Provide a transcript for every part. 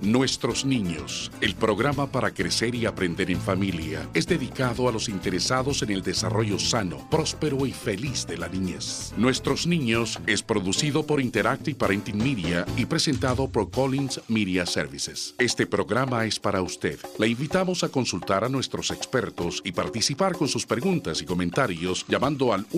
Nuestros Niños, el programa para crecer y aprender en familia, es dedicado a los interesados en el desarrollo sano, próspero y feliz de la niñez. Nuestros Niños es producido por Interactive Parenting Media y presentado por Collins Media Services. Este programa es para usted. Le invitamos a consultar a nuestros expertos y participar con sus preguntas y comentarios llamando al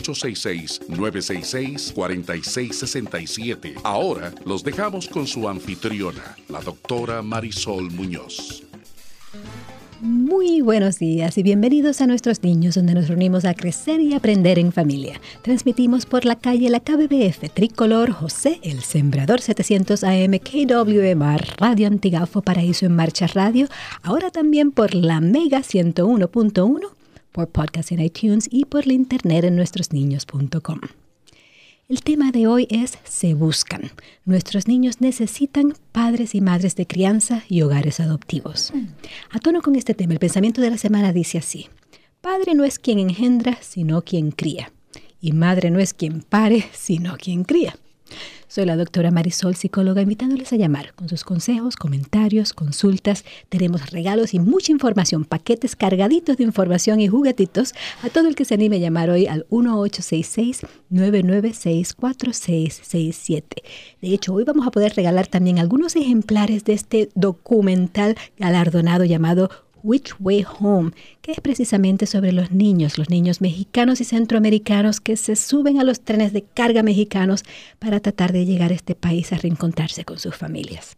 1-866-966-4667. Ahora los dejamos con su anfitriona, la doctora Marisol Muñoz. Muy buenos días y bienvenidos a Nuestros Niños, donde nos reunimos a crecer y aprender en familia. Transmitimos por la calle La KBBF, Tricolor, José, El Sembrador 700 AM, KWMR, Radio Antigafo, Paraíso en Marcha Radio, ahora también por la Mega 101.1, por podcast en iTunes y por la internet en nuestrosniños.com. El tema de hoy es Se buscan. Nuestros niños necesitan padres y madres de crianza y hogares adoptivos. A tono con este tema, el pensamiento de la semana dice así: padre no es quien engendra, sino quien cría. Y madre no es quien pare, sino quien cría. Soy la doctora Marisol, psicóloga, invitándoles a llamar con sus consejos, comentarios, consultas. Tenemos regalos y mucha información, paquetes cargaditos de información y juguetitos a todo el que se anime a llamar hoy al 1-866-996-4667. De hecho, hoy vamos a poder regalar también algunos ejemplares de este documental galardonado llamado Which Way Home, que es precisamente sobre los niños mexicanos y centroamericanos que se suben a los trenes de carga mexicanos para tratar de llegar a este país a reencontrarse con sus familias.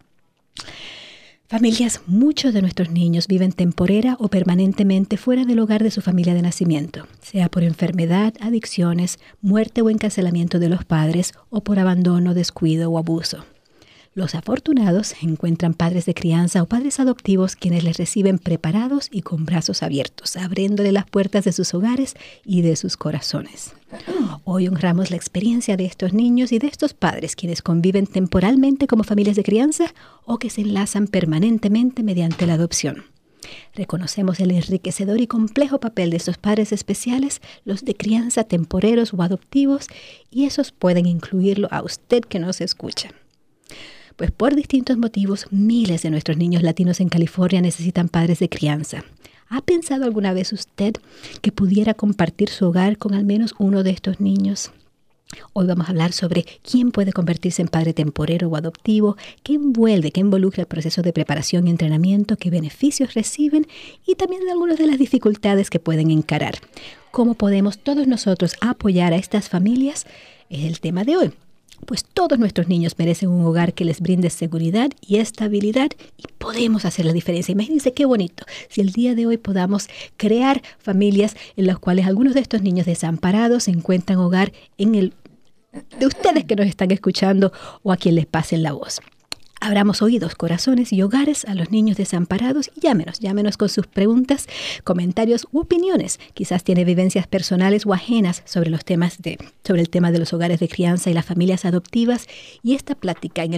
Familias, muchos de nuestros niños viven temporera o permanentemente fuera del hogar de su familia de nacimiento, sea por enfermedad, adicciones, muerte o encarcelamiento de los padres o por abandono, descuido o abuso. Los afortunados encuentran padres de crianza o padres adoptivos quienes les reciben preparados y con brazos abiertos, abriéndole las puertas de sus hogares y de sus corazones. Hoy honramos la experiencia de estos niños y de estos padres quienes conviven temporalmente como familias de crianza o que se enlazan permanentemente mediante la adopción. Reconocemos el enriquecedor y complejo papel de estos padres especiales, los de crianza temporeros o adoptivos, y esos pueden incluirlo a usted que nos escucha. Pues por distintos motivos, miles de nuestros niños latinos en California necesitan padres de crianza. ¿Ha pensado alguna vez usted que pudiera compartir su hogar con al menos uno de estos niños? Hoy vamos a hablar sobre quién puede convertirse en padre temporero o adoptivo, qué involucra el proceso de preparación y entrenamiento, qué beneficios reciben y también de algunas de las dificultades que pueden encarar. ¿Cómo podemos todos nosotros apoyar a estas familias? Es el tema de hoy. Pues todos nuestros niños merecen un hogar que les brinde seguridad y estabilidad y podemos hacer la diferencia. Imagínense qué bonito si el día de hoy podamos crear familias en las cuales algunos de estos niños desamparados encuentran hogar en el de ustedes que nos están escuchando o a quien les pasen la voz. Abramos oídos, corazones y hogares a los niños desamparados y llámenos con sus preguntas, comentarios u opiniones. Quizás tiene vivencias personales o ajenas sobre el tema de los hogares de crianza y las familias adoptivas. Y esta plática en el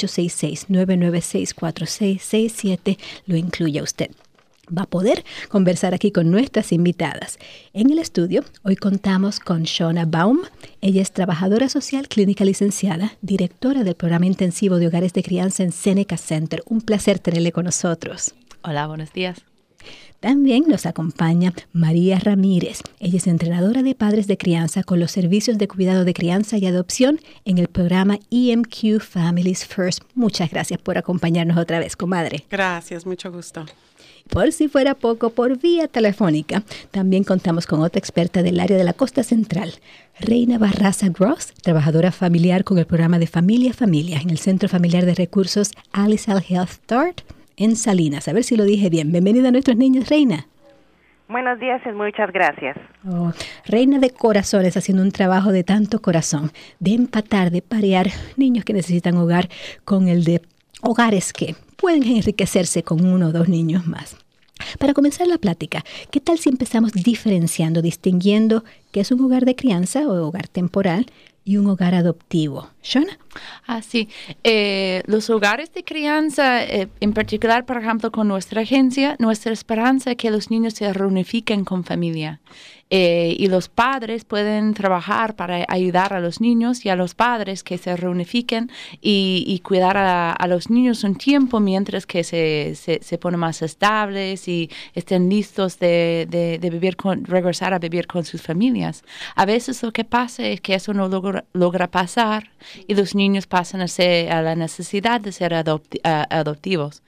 1-866-996-4667 lo incluye a usted. Va a poder conversar aquí con nuestras invitadas. En el estudio, hoy contamos con Shona Baum. Ella es trabajadora social clínica licenciada, directora del programa intensivo de hogares de crianza en Seneca Center. Un placer tenerle con nosotros. Hola, buenos días. También nos acompaña María Ramírez. Ella es entrenadora de padres de crianza con los servicios de cuidado de crianza y adopción en el programa EMQ Families First. Muchas gracias por acompañarnos otra vez, comadre. Gracias, mucho gusto. Por si fuera poco, por vía telefónica, también contamos con otra experta del área de la Costa Central, Reina Barraza Gross, trabajadora familiar con el programa de Familia a Familia en el Centro Familiar de Recursos Alisal Health Start en Salinas. A ver si lo dije bien. Bienvenida a nuestros niños, Reina. Buenos días y muchas gracias. Reina de corazones, haciendo un trabajo de tanto corazón, de empatar, de parear niños que necesitan hogar con el de hogares que pueden enriquecerse con uno o dos niños más. Para comenzar la plática, ¿qué tal si empezamos diferenciando, distinguiendo qué es un hogar de crianza o hogar temporal y un hogar adoptivo? ¿Shona? Sí. Los hogares de crianza, en particular, por ejemplo, con nuestra agencia, nuestra esperanza es que los niños se reunifiquen con familia. y los padres pueden trabajar para ayudar a los niños y a los padres que se reunifiquen y cuidar a los niños un tiempo mientras que se ponen más estables y estén listos de regresar a vivir con sus familias. A veces lo que pasa es que eso no logra pasar y los niños pasan a la necesidad de ser adoptivos.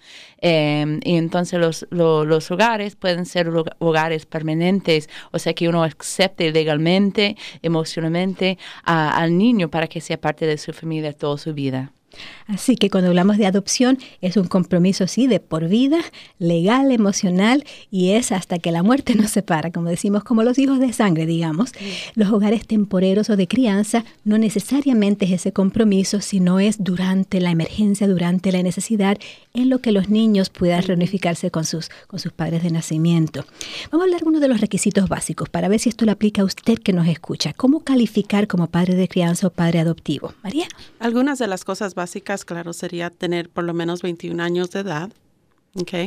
Y entonces los hogares pueden ser hogares permanentes, o sea que uno acepte legalmente, emocionalmente al niño para que sea parte de su familia toda su vida. Así que cuando hablamos de adopción es un compromiso, sí, de por vida, legal, emocional, y es hasta que la muerte nos separa, como decimos, como los hijos de sangre, digamos. Sí. Los hogares temporeros o de crianza no necesariamente es ese compromiso, sino es durante la emergencia, durante la necesidad, en lo que los niños puedan reunificarse con sus padres de nacimiento. Vamos a hablar de uno de los requisitos básicos para ver si esto lo aplica a usted que nos escucha. ¿Cómo calificar como padre de crianza o padre adoptivo? María. Algunas de las cosas básicas, claro, sería tener por lo menos 21 años de edad, okay.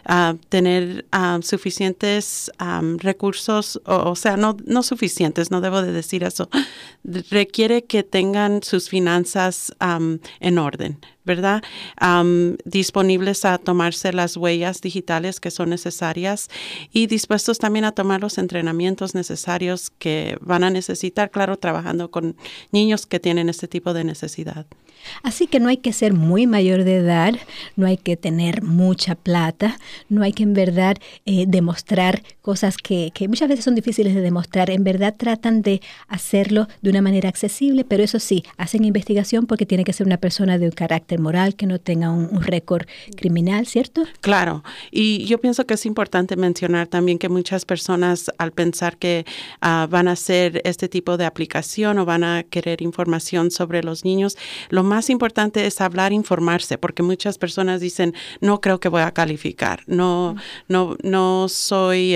Tener suficientes recursos, o sea, no suficientes, no debo de decir eso. Requiere que tengan sus finanzas en orden, ¿verdad? Disponibles a tomarse las huellas digitales que son necesarias y dispuestos también a tomar los entrenamientos necesarios que van a necesitar, claro, trabajando con niños que tienen este tipo de necesidad. Así que no hay que ser muy mayor de edad, no hay que tener mucha plata, no hay que en verdad demostrar cosas que muchas veces son difíciles de demostrar. En verdad tratan de hacerlo de una manera accesible, pero eso sí, hacen investigación porque tiene que ser una persona de un carácter moral, que no tenga un récord criminal, ¿cierto? Claro, y yo pienso que es importante mencionar también que muchas personas al pensar que van a hacer este tipo de aplicación o van a querer información sobre los niños, lo más importante es hablar, informarse, porque muchas personas dicen, no creo que voy a calificar, no soy,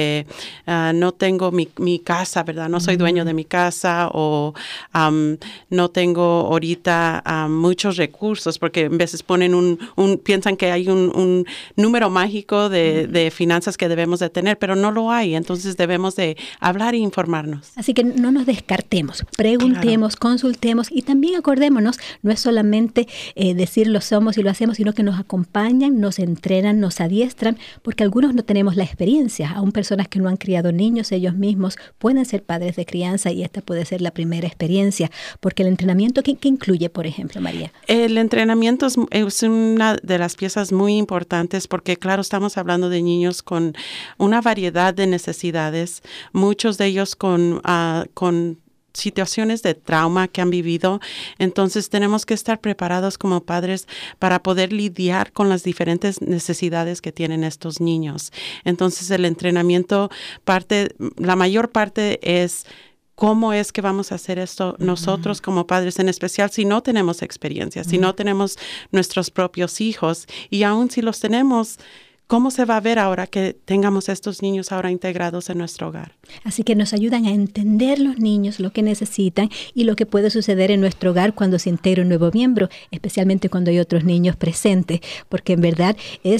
no tengo mi casa, ¿verdad? No soy dueño de mi casa o no tengo ahorita muchos recursos, porque a veces ponen piensan que hay un número mágico de finanzas que debemos de tener, pero no lo hay, entonces debemos de hablar e informarnos. Así que no nos descartemos, preguntemos, claro. Consultemos y también acordémonos, no es solamente decir lo somos y lo hacemos, sino que nos acompañan, nos entrenan, nos adiestran, porque algunos no tenemos la experiencia. Aún personas que no han criado niños ellos mismos pueden ser padres de crianza y esta puede ser la primera experiencia, porque el entrenamiento, ¿qué incluye, por ejemplo, María? El entrenamiento es una de las piezas muy importantes porque, claro, estamos hablando de niños con una variedad de necesidades, muchos de ellos con situaciones de trauma que han vivido. Entonces tenemos que estar preparados como padres para poder lidiar con las diferentes necesidades que tienen estos niños. Entonces el entrenamiento la mayor parte es ¿cómo es que vamos a hacer esto nosotros como padres, en especial si no tenemos experiencia, si no tenemos nuestros propios hijos y aún si los tenemos? ¿Cómo se va a ver ahora que tengamos estos niños ahora integrados en nuestro hogar? Así que nos ayudan a entender los niños, lo que necesitan y lo que puede suceder en nuestro hogar cuando se integra un nuevo miembro, especialmente cuando hay otros niños presentes, porque en verdad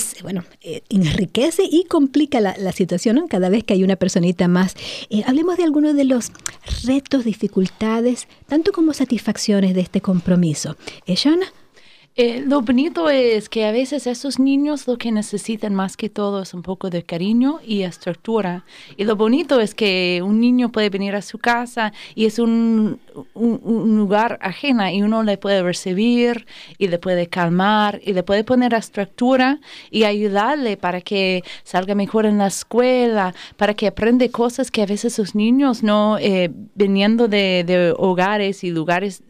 enriquece y complica la situación, ¿no? Cada vez que hay una personita más. Hablemos de algunos de los retos, dificultades, tanto como satisfacciones de este compromiso. Shana. Lo bonito es que a veces esos niños lo que necesitan más que todo es un poco de cariño y estructura. Y lo bonito es que un niño puede venir a su casa y es un lugar ajeno y uno le puede recibir y le puede calmar y le puede poner estructura y ayudarle para que salga mejor en la escuela, para que aprenda cosas que a veces sus niños no, viniendo de hogares y lugares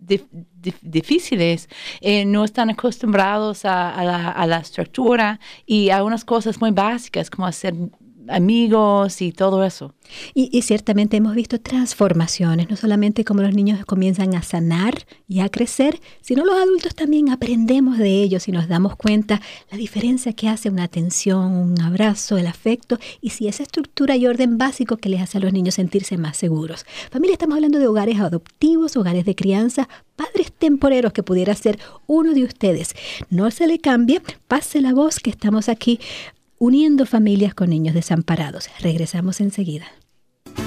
difíciles, no están acostumbrados a la estructura y a unas cosas muy básicas como hacer amigos y todo eso. Y ciertamente hemos visto transformaciones, no solamente como los niños comienzan a sanar y a crecer, sino los adultos también aprendemos de ellos y nos damos cuenta la diferencia que hace una atención, un abrazo, el afecto y si esa estructura y orden básico que les hace a los niños sentirse más seguros. Familia, estamos hablando de hogares adoptivos, hogares de crianza, padres temporeros que pudiera ser uno de ustedes. No se le cambie, pase la voz que estamos aquí uniendo familias con niños desamparados. Regresamos enseguida.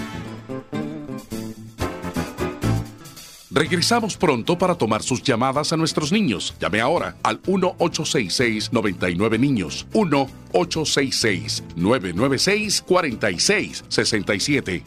Regresamos pronto para tomar sus llamadas a nuestros niños. Llame ahora al 1-866-99-NIños. 1-866-996-4667.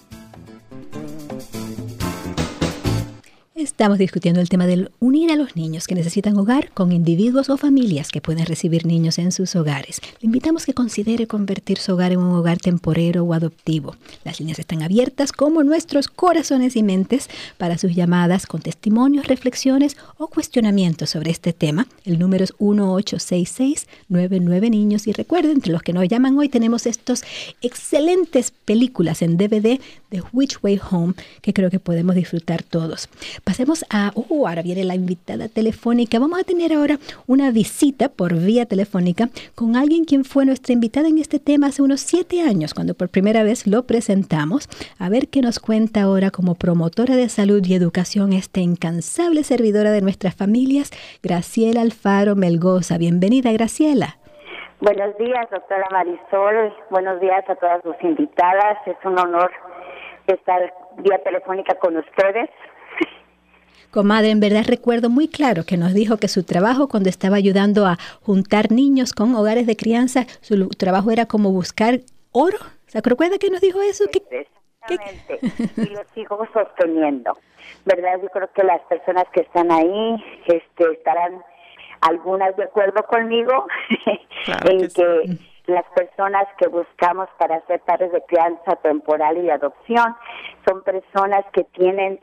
Estamos discutiendo el tema del unir a los niños que necesitan hogar con individuos o familias que pueden recibir niños en sus hogares. Le invitamos a que considere convertir su hogar en un hogar temporero o adoptivo. Las líneas están abiertas como nuestros corazones y mentes para sus llamadas con testimonios, reflexiones o cuestionamientos sobre este tema. El número es 1-866-99-NIños. Y recuerden, entre los que nos llaman hoy tenemos estos excelentes películas en DVD de Which Way Home que creo que podemos disfrutar todos. Pasemos a, ahora viene la invitada telefónica. Vamos a tener ahora una visita por vía telefónica con alguien quien fue nuestra invitada en este tema hace unos 7 años, cuando por primera vez lo presentamos. A ver qué nos cuenta ahora como promotora de salud y educación esta incansable servidora de nuestras familias, Graciela Alfaro Melgoza. Bienvenida, Graciela. Buenos días, doctora Marisol. Buenos días a todas sus invitadas. Es un honor estar vía telefónica con ustedes. Comadre, en verdad recuerdo muy claro que nos dijo que su trabajo cuando estaba ayudando a juntar niños con hogares de crianza, su trabajo era como buscar oro. ¿Se acuerda que nos dijo eso? Exactamente, y lo sigo sosteniendo, ¿verdad? Yo creo que las personas que están ahí estarán algunas de acuerdo conmigo claro en que las personas que buscamos para ser padres de crianza temporal y de adopción son personas que tienen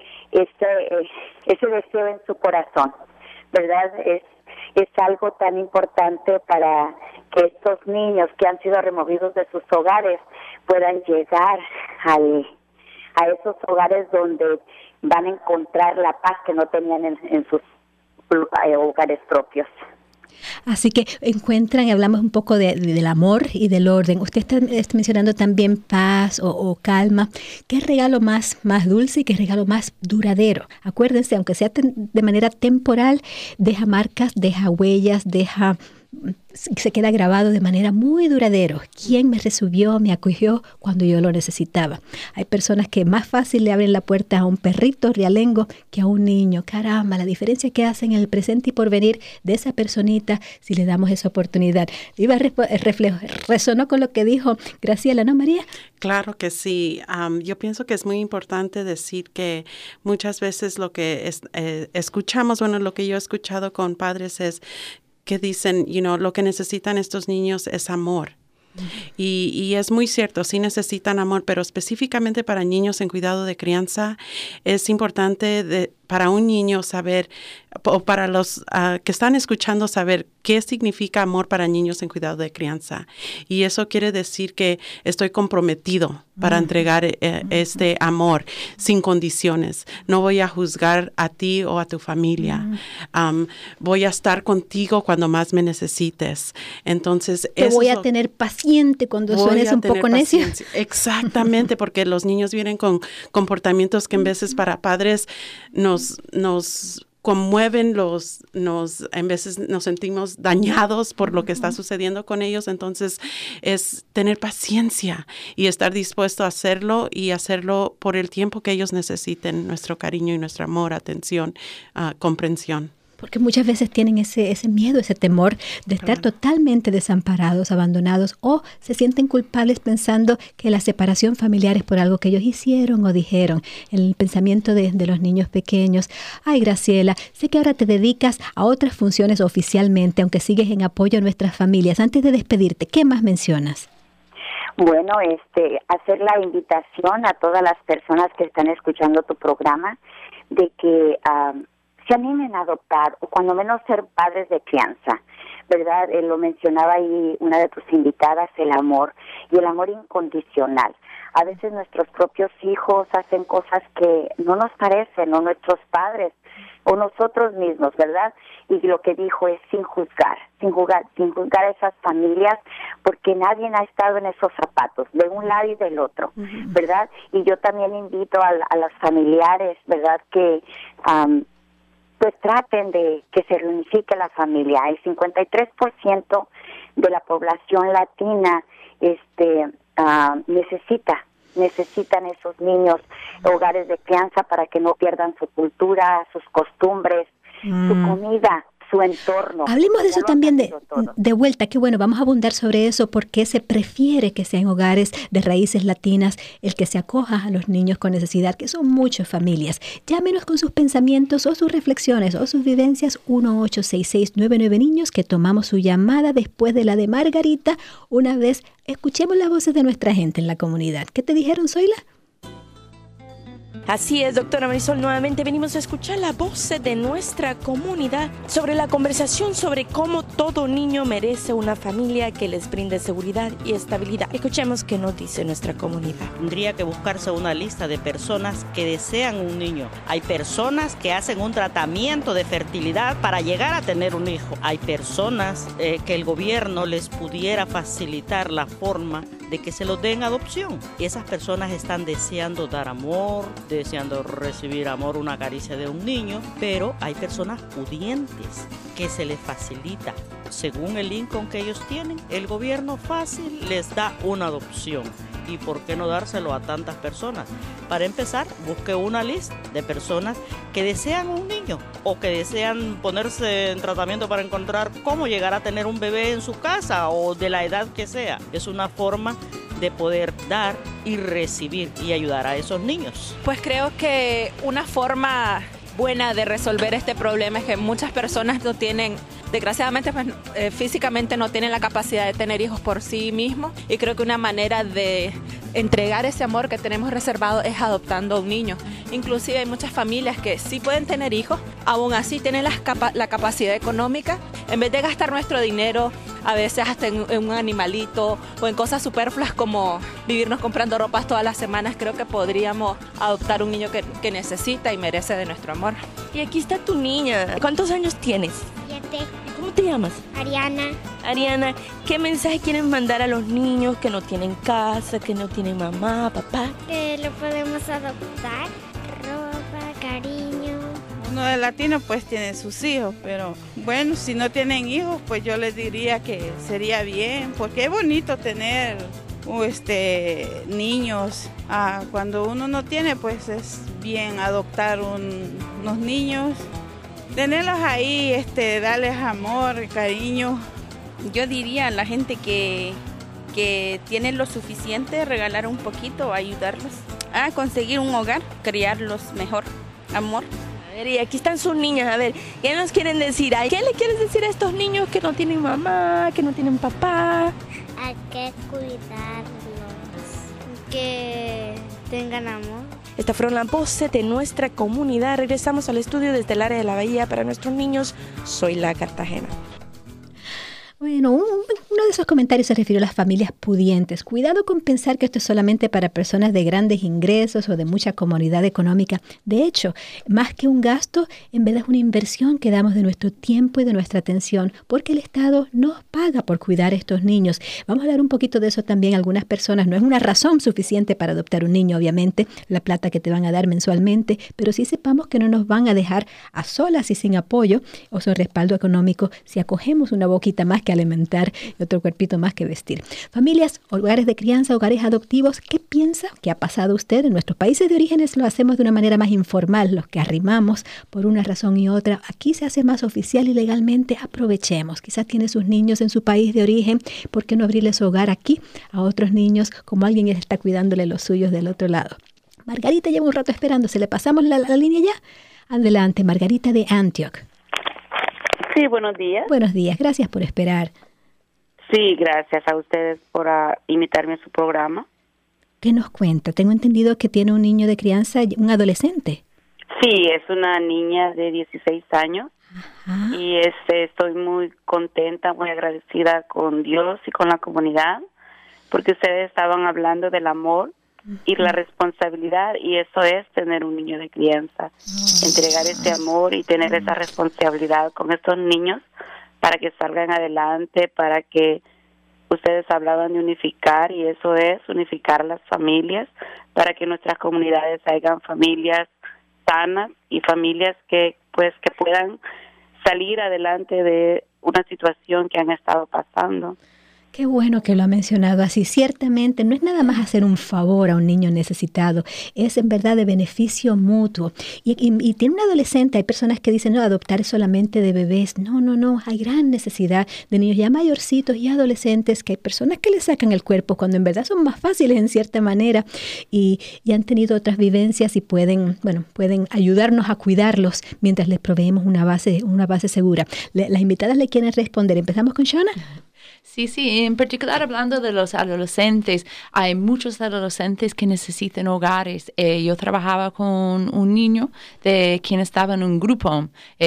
ese deseo en su corazón, ¿verdad? Es algo tan importante para que estos niños que han sido removidos de sus hogares puedan llegar a esos hogares donde van a encontrar la paz que no tenían en sus hogares propios. Así que encuentran, y hablamos un poco del amor y del orden. Usted está mencionando también paz o calma. ¿Qué regalo más dulce y qué regalo más duradero? Acuérdense, aunque sea de manera temporal, deja marcas, deja huellas, se queda grabado de manera muy duradero. ¿Quién me recibió, me acogió cuando yo lo necesitaba? Hay personas que más fácil le abren la puerta a un perrito realengo que a un niño. Caramba, la diferencia que hacen en el presente y porvenir de esa personita si le damos esa oportunidad. Resonó con lo que dijo Graciela, ¿no, María? Claro que sí. Yo pienso que es muy importante decir que muchas veces lo que escuchamos, lo que yo he escuchado con padres es que dicen, lo que necesitan estos niños es amor. Y es muy cierto, sí necesitan amor, pero específicamente para niños en cuidado de crianza es importante para un niño saber, o para los que están escuchando saber qué significa amor para niños en cuidado de crianza. Y eso quiere decir que estoy comprometido para entregar este amor sin condiciones. No voy a juzgar a ti o a tu familia. Voy a estar contigo cuando más me necesites. Entonces, te voy a tener paciente cuando suenes un poco necio. Exactamente, porque los niños vienen con comportamientos que en veces para padres nos conmueven, en veces nos sentimos dañados por lo que está sucediendo con ellos. Entonces es tener paciencia y estar dispuesto a hacerlo y hacerlo por el tiempo que ellos necesiten, nuestro cariño y nuestro amor, atención, comprensión. Porque muchas veces tienen ese miedo, ese temor de estar totalmente desamparados, abandonados, o se sienten culpables pensando que la separación familiar es por algo que ellos hicieron o dijeron. El pensamiento de los niños pequeños. Ay, Graciela, sé que ahora te dedicas a otras funciones oficialmente, aunque sigues en apoyo a nuestras familias. Antes de despedirte, ¿qué más mencionas? Bueno, hacer la invitación a todas las personas que están escuchando tu programa de que se animen a adoptar o cuando menos ser padres de crianza, ¿verdad? Lo mencionaba ahí una de tus invitadas, el amor y el amor incondicional. A veces nuestros propios hijos hacen cosas que no nos parecen, o nuestros padres, o nosotros mismos, ¿verdad? Y lo que dijo es sin juzgar a esas familias, porque nadie ha estado en esos zapatos, de un lado y del otro, ¿verdad? Y yo también invito a los familiares, ¿verdad?, que pues traten de que se reunifique la familia. El 53% de la población latina necesita necesitan esos niños hogares de crianza para que no pierdan su cultura, sus costumbres, su comida, su entorno. Hablemos de eso también de vuelta, que bueno, vamos a abundar sobre eso, porque se prefiere que sean hogares de raíces latinas el que se acoja a los niños con necesidad, que son muchas familias. Llámenos con sus pensamientos o sus reflexiones o sus vivencias, 1-866-99 niños, que tomamos su llamada después de la de Margarita. Una vez escuchemos las voces de nuestra gente en la comunidad. ¿Qué te dijeron, Zoila? Así es, doctora Marisol, nuevamente venimos a escuchar la voz de nuestra comunidad sobre la conversación sobre cómo todo niño merece una familia que les brinde seguridad y estabilidad. Escuchemos qué nos dice nuestra comunidad. Tendría que buscarse una lista de personas que desean un niño. Hay personas que hacen un tratamiento de fertilidad para llegar a tener un hijo. Hay personas que el gobierno les pudiera facilitar la forma de que se los den en adopción. Y esas personas están deseando dar amor, deseando recibir amor, una caricia de un niño, pero hay personas pudientes que se les facilita. Según el income que ellos tienen, el gobierno fácil les da una adopción. ¿Y por qué no dárselo a tantas personas? Para empezar, busque una lista de personas que desean un niño o que desean ponerse en tratamiento para encontrar cómo llegar a tener un bebé en su casa o de la edad que sea. Es una forma de poder dar y recibir y ayudar a esos niños. Pues creo que una forma buena de resolver este problema es que muchas personas no tienen, desgraciadamente físicamente no tienen la capacidad de tener hijos por sí mismos, y creo que una manera de entregar ese amor que tenemos reservado es adoptando a un niño. Inclusive hay muchas familias que sí pueden tener hijos, aún así tienen la capacidad económica. En vez de gastar nuestro dinero a veces hasta en un animalito o en cosas superfluas como vivirnos comprando ropas todas las semanas, creo que podríamos adoptar un niño que necesita y merece de nuestro amor. Y aquí está tu niña. ¿Cuántos años tienes? 7. ¿Cómo te llamas? Ariana. Ariana, ¿qué mensaje quieren mandar a los niños que no tienen casa, que no tienen mamá, papá? Que lo podemos adoptar, ropa, cariño. Uno de latino pues tiene sus hijos, pero bueno, si no tienen hijos, pues yo les diría que sería bien, porque es bonito tener niños. Cuando uno no tiene, pues es bien adoptar unos niños, tenerlos ahí, darles amor, cariño. Yo diría a la gente que tiene lo suficiente, regalar un poquito, ayudarlos a conseguir un hogar, criarlos mejor, amor. A ver, y aquí están sus niñas, a ver, ¿qué nos quieren decir? ¿Qué le quieres decir a estos niños que no tienen mamá, que no tienen papá? Hay que cuidarlos, que tengan amor. Estas fueron las voces de nuestra comunidad. Regresamos al estudio desde el área de la Bahía para nuestros niños. Soy la Cartagena. Bueno, uno de esos comentarios se refirió a las familias pudientes. Cuidado con pensar que esto es solamente para personas de grandes ingresos o de mucha comodidad económica. De hecho, más que un gasto, en verdad es una inversión que damos de nuestro tiempo y de nuestra atención, porque el Estado nos paga por cuidar a estos niños. Vamos a hablar un poquito de eso también. Algunas personas, no es una razón suficiente para adoptar un niño, obviamente, la plata que te van a dar mensualmente, pero sí sepamos que no nos van a dejar a solas y sin apoyo o sin respaldo económico si acogemos una boquita más que alimentar y otro cuerpito más que vestir. Familias, hogares de crianza, hogares adoptivos, ¿qué piensa que ha pasado usted? En nuestros países de orígenes lo hacemos de una manera más informal, los que arrimamos por una razón y otra. Aquí se hace más oficial y legalmente. Aprovechemos. Quizás tiene sus niños en su país de origen, ¿por qué no abrirle su hogar aquí a otros niños como alguien está cuidándole los suyos del otro lado? Margarita lleva un rato esperándose. ¿Le pasamos la línea ya? Adelante, Margarita de Antioch. Sí, buenos días. Buenos días, gracias por esperar. Sí, gracias a ustedes por invitarme a su programa. ¿Qué nos cuenta? Tengo entendido que tiene un niño de crianza, un adolescente. Sí, es una niña de 16 años. Ajá. Y estoy muy contenta, muy agradecida con Dios y con la comunidad, porque ustedes estaban hablando del amor y la responsabilidad, y eso es tener un niño de crianza, entregar ese amor y tener esa responsabilidad con estos niños para que salgan adelante, para que ustedes hablaban de unificar, y eso es unificar las familias, para que nuestras comunidades hagan familias sanas y familias que puedan salir adelante de una situación que han estado pasando. Qué bueno que lo ha mencionado así. Ciertamente no es nada más hacer un favor a un niño necesitado, es en verdad de beneficio mutuo. Y tiene un adolescente, hay personas que dicen, no, adoptar es solamente de bebés. No, hay gran necesidad de niños ya mayorcitos y adolescentes, que hay personas que le sacan el cuerpo cuando en verdad son más fáciles en cierta manera y han tenido otras vivencias y pueden ayudarnos a cuidarlos mientras les proveemos una base segura. Las invitadas le quieren responder. ¿Empezamos con Shona? Sí, en particular hablando de los adolescentes, hay muchos adolescentes que necesitan hogares. Yo trabajaba con un niño de quien estaba en un grupo,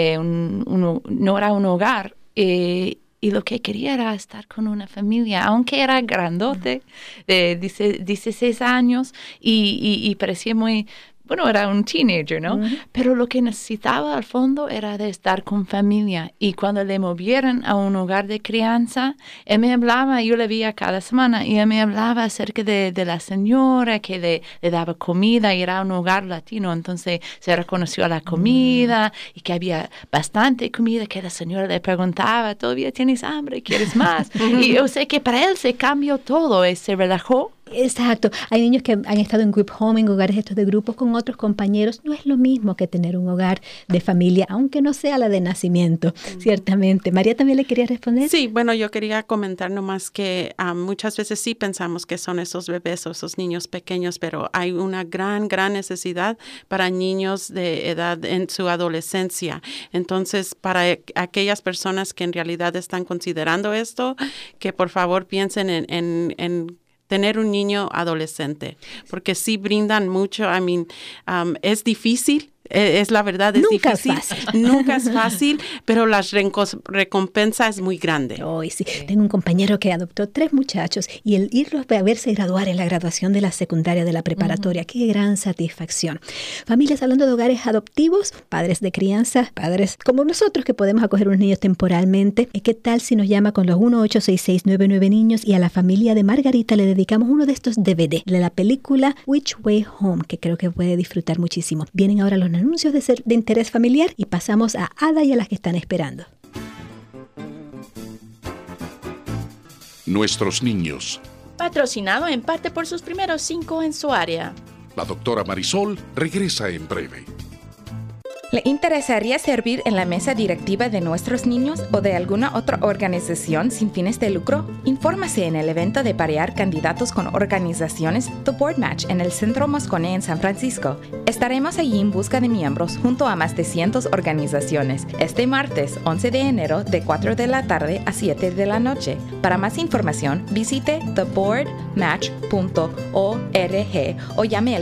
no era un hogar, y lo que quería era estar con una familia, aunque era grandote, de 16 años, y parecía muy... Bueno, era un teenager, ¿no? Uh-huh. Pero lo que necesitaba al fondo era de estar con familia. Y cuando le movieron a un hogar de crianza, él me hablaba, yo le veía cada semana, y él me hablaba acerca de la señora que le daba comida, y era un hogar latino. Entonces se reconoció a la comida, y que había bastante comida, que la señora le preguntaba, ¿todavía tienes hambre? ¿Quieres más? Y yo sé que para él se cambió todo, se relajó. Exacto. Hay niños que han estado en group home, en hogares estos de grupos con otros compañeros. No es lo mismo que tener un hogar de familia, aunque no sea la de nacimiento, ciertamente. María, ¿también le quería responder? Sí, bueno, yo quería comentar nomás que muchas veces sí pensamos que son esos bebés o esos niños pequeños, pero hay una gran necesidad para niños de edad en su adolescencia. Entonces, para aquellas personas que en realidad están considerando esto, que por favor piensen en tener un niño adolescente, porque sí brindan mucho. Es difícil. Es la verdad, es Nunca difícil. Es fácil. Nunca es fácil, pero la recompensa es muy grande. Sí. Tengo un compañero que adoptó 3 muchachos y el irlos a verse graduar en la graduación de la secundaria, de la preparatoria, qué gran satisfacción. Familias, hablando de hogares adoptivos, padres de crianza, padres como nosotros que podemos acoger unos niños temporalmente, ¿qué tal si nos llama con los 1-866-99 niños y a la familia de Margarita le dedicamos uno de estos DVD de la película Which Way Home, que creo que puede disfrutar muchísimo? Vienen ahora los anuncios de interés familiar y pasamos a Ada y a las que están esperando. Nuestros niños. Patrocinado en parte por sus primeros 5 en su área. La doctora Marisol regresa en breve. ¿Le interesaría servir en la mesa directiva de nuestros niños o de alguna otra organización sin fines de lucro? Infórmese en el evento de parear candidatos con organizaciones The Board Match en el Centro Moscone en San Francisco. Estaremos allí en busca de miembros junto a más de 100 organizaciones este martes 11 de enero de 4 de la tarde a 7 de la noche. Para más información, visite theboardmatch.org o llame al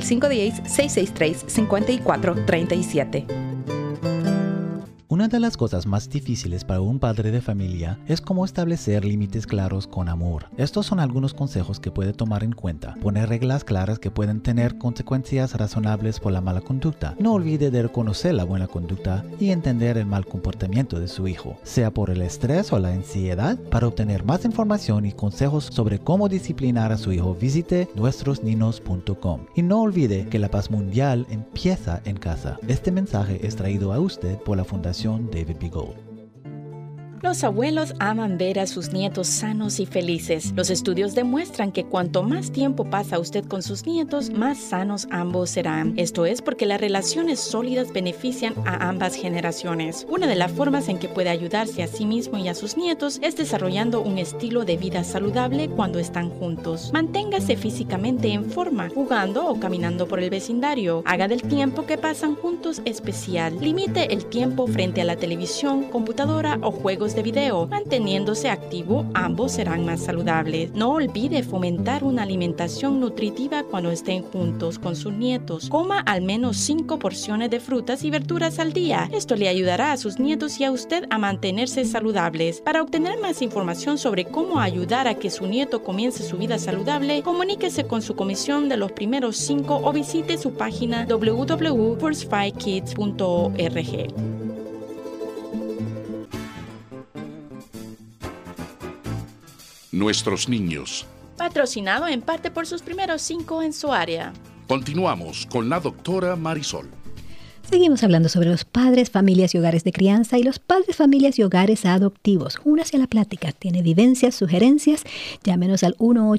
510-663-5437. Una de las cosas más difíciles para un padre de familia es cómo establecer límites claros con amor. Estos son algunos consejos que puede tomar en cuenta. Poner reglas claras que pueden tener consecuencias razonables por la mala conducta. No olvide de reconocer la buena conducta y entender el mal comportamiento de su hijo, sea por el estrés o la ansiedad. Para obtener más información y consejos sobre cómo disciplinar a su hijo, visite nuestrosninos.com. Y no olvide que la paz mundial empieza en casa. Este mensaje es traído a usted por la Fundación David B. Gold. Los abuelos aman ver a sus nietos sanos y felices. Los estudios demuestran que cuanto más tiempo pasa usted con sus nietos, más sanos ambos serán. Esto es porque las relaciones sólidas benefician a ambas generaciones. Una de las formas en que puede ayudarse a sí mismo y a sus nietos es desarrollando un estilo de vida saludable cuando están juntos. Manténgase físicamente en forma, jugando o caminando por el vecindario. Haga del tiempo que pasan juntos especial. Limite el tiempo frente a la televisión, computadora o juegos de video. Manteniéndose activo, ambos serán más saludables. No olvide fomentar una alimentación nutritiva cuando estén juntos con sus nietos. Coma al menos 5 porciones de frutas y verduras al día. Esto le ayudará a sus nietos y a usted a mantenerse saludables. Para obtener más información sobre cómo ayudar a que su nieto comience su vida saludable, comuníquese con su comisión de los primeros 5 o visite su página www.first5kids.org. Nuestros niños. Patrocinado en parte por sus primeros 5 en su área. Continuamos con la doctora Marisol. Seguimos hablando sobre los padres, familias y hogares de crianza y los padres, familias y hogares adoptivos. Únase a la plática. ¿Tiene vivencias, sugerencias? Llámenos al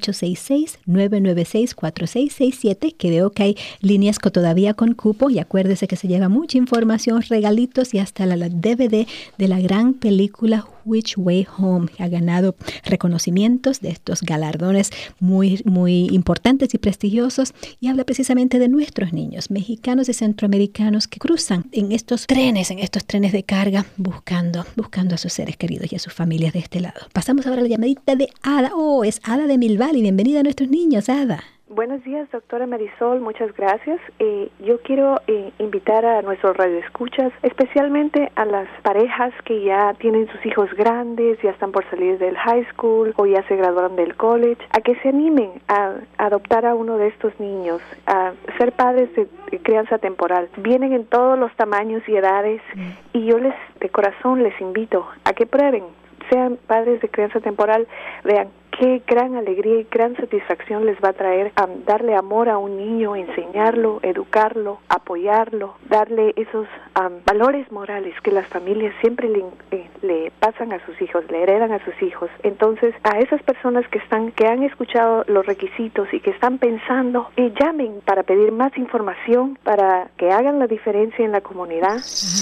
1-866-996-4667, que veo que hay líneas todavía con cupo, y acuérdese que se lleva mucha información, regalitos y hasta la DVD de la gran película Which Way Home, que ha ganado reconocimientos de estos galardones muy, muy importantes y prestigiosos, y habla precisamente de nuestros niños mexicanos y centroamericanos que cruzan en estos trenes de carga buscando a sus seres queridos y a sus familias de este lado. Pasamos ahora a la llamadita de Ada. Es Ada de Mill Valley. Bienvenida a nuestros niños, Ada. Buenos días, doctora Marisol, muchas gracias. Yo quiero invitar a nuestros radioescuchas, especialmente a las parejas que ya tienen sus hijos grandes, ya están por salir del high school o ya se graduaron del college, a que se animen a adoptar a uno de estos niños, a ser padres de crianza temporal. Vienen en todos los tamaños y edades, y yo de corazón les invito a que prueben, sean padres de crianza temporal, vean qué gran alegría y gran satisfacción les va a traer darle amor a un niño, enseñarlo, educarlo, apoyarlo, darle esos valores morales que las familias siempre le pasan a sus hijos, le heredan a sus hijos. Entonces, a esas personas que han escuchado los requisitos y que están pensando, llamen para pedir más información, para que hagan la diferencia en la comunidad.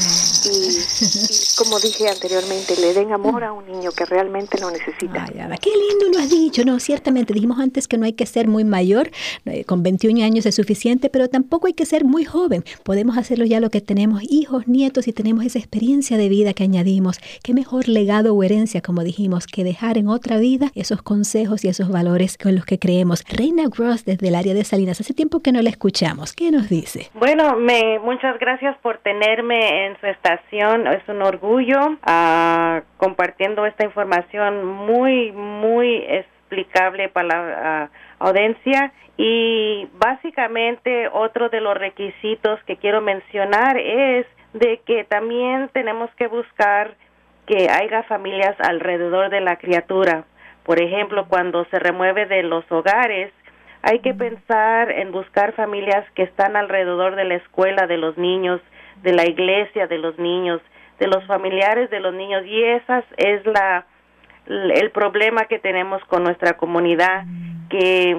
Y como dije anteriormente, le den amor a un niño que realmente lo necesita. Ay, Ada, qué lindo lo has dicho. No, ciertamente dijimos antes que no hay que ser muy mayor, con 21 años es suficiente, pero tampoco hay que ser muy joven. Podemos hacerlo ya lo que tenemos hijos, nietos, y tenemos esa experiencia de vida que añadimos. Qué mejor legado o herencia, como dijimos, que dejar en otra vida esos consejos y esos valores con los que creemos. Reina Gross, desde el área de Salinas, hace tiempo que no la escuchamos. ¿Qué nos dice? Bueno, muchas gracias por tenerme en su estación. Es un orgullo compartiendo esta información muy, muy explicable para la audiencia. Y básicamente otro de los requisitos que quiero mencionar es de que también tenemos que buscar que haya familias alrededor de la criatura. Por ejemplo, cuando se remueve de los hogares, hay que pensar en buscar familias que están alrededor de la escuela de los niños, de la iglesia de los niños, de los familiares de los niños, y esa es el problema que tenemos con nuestra comunidad, que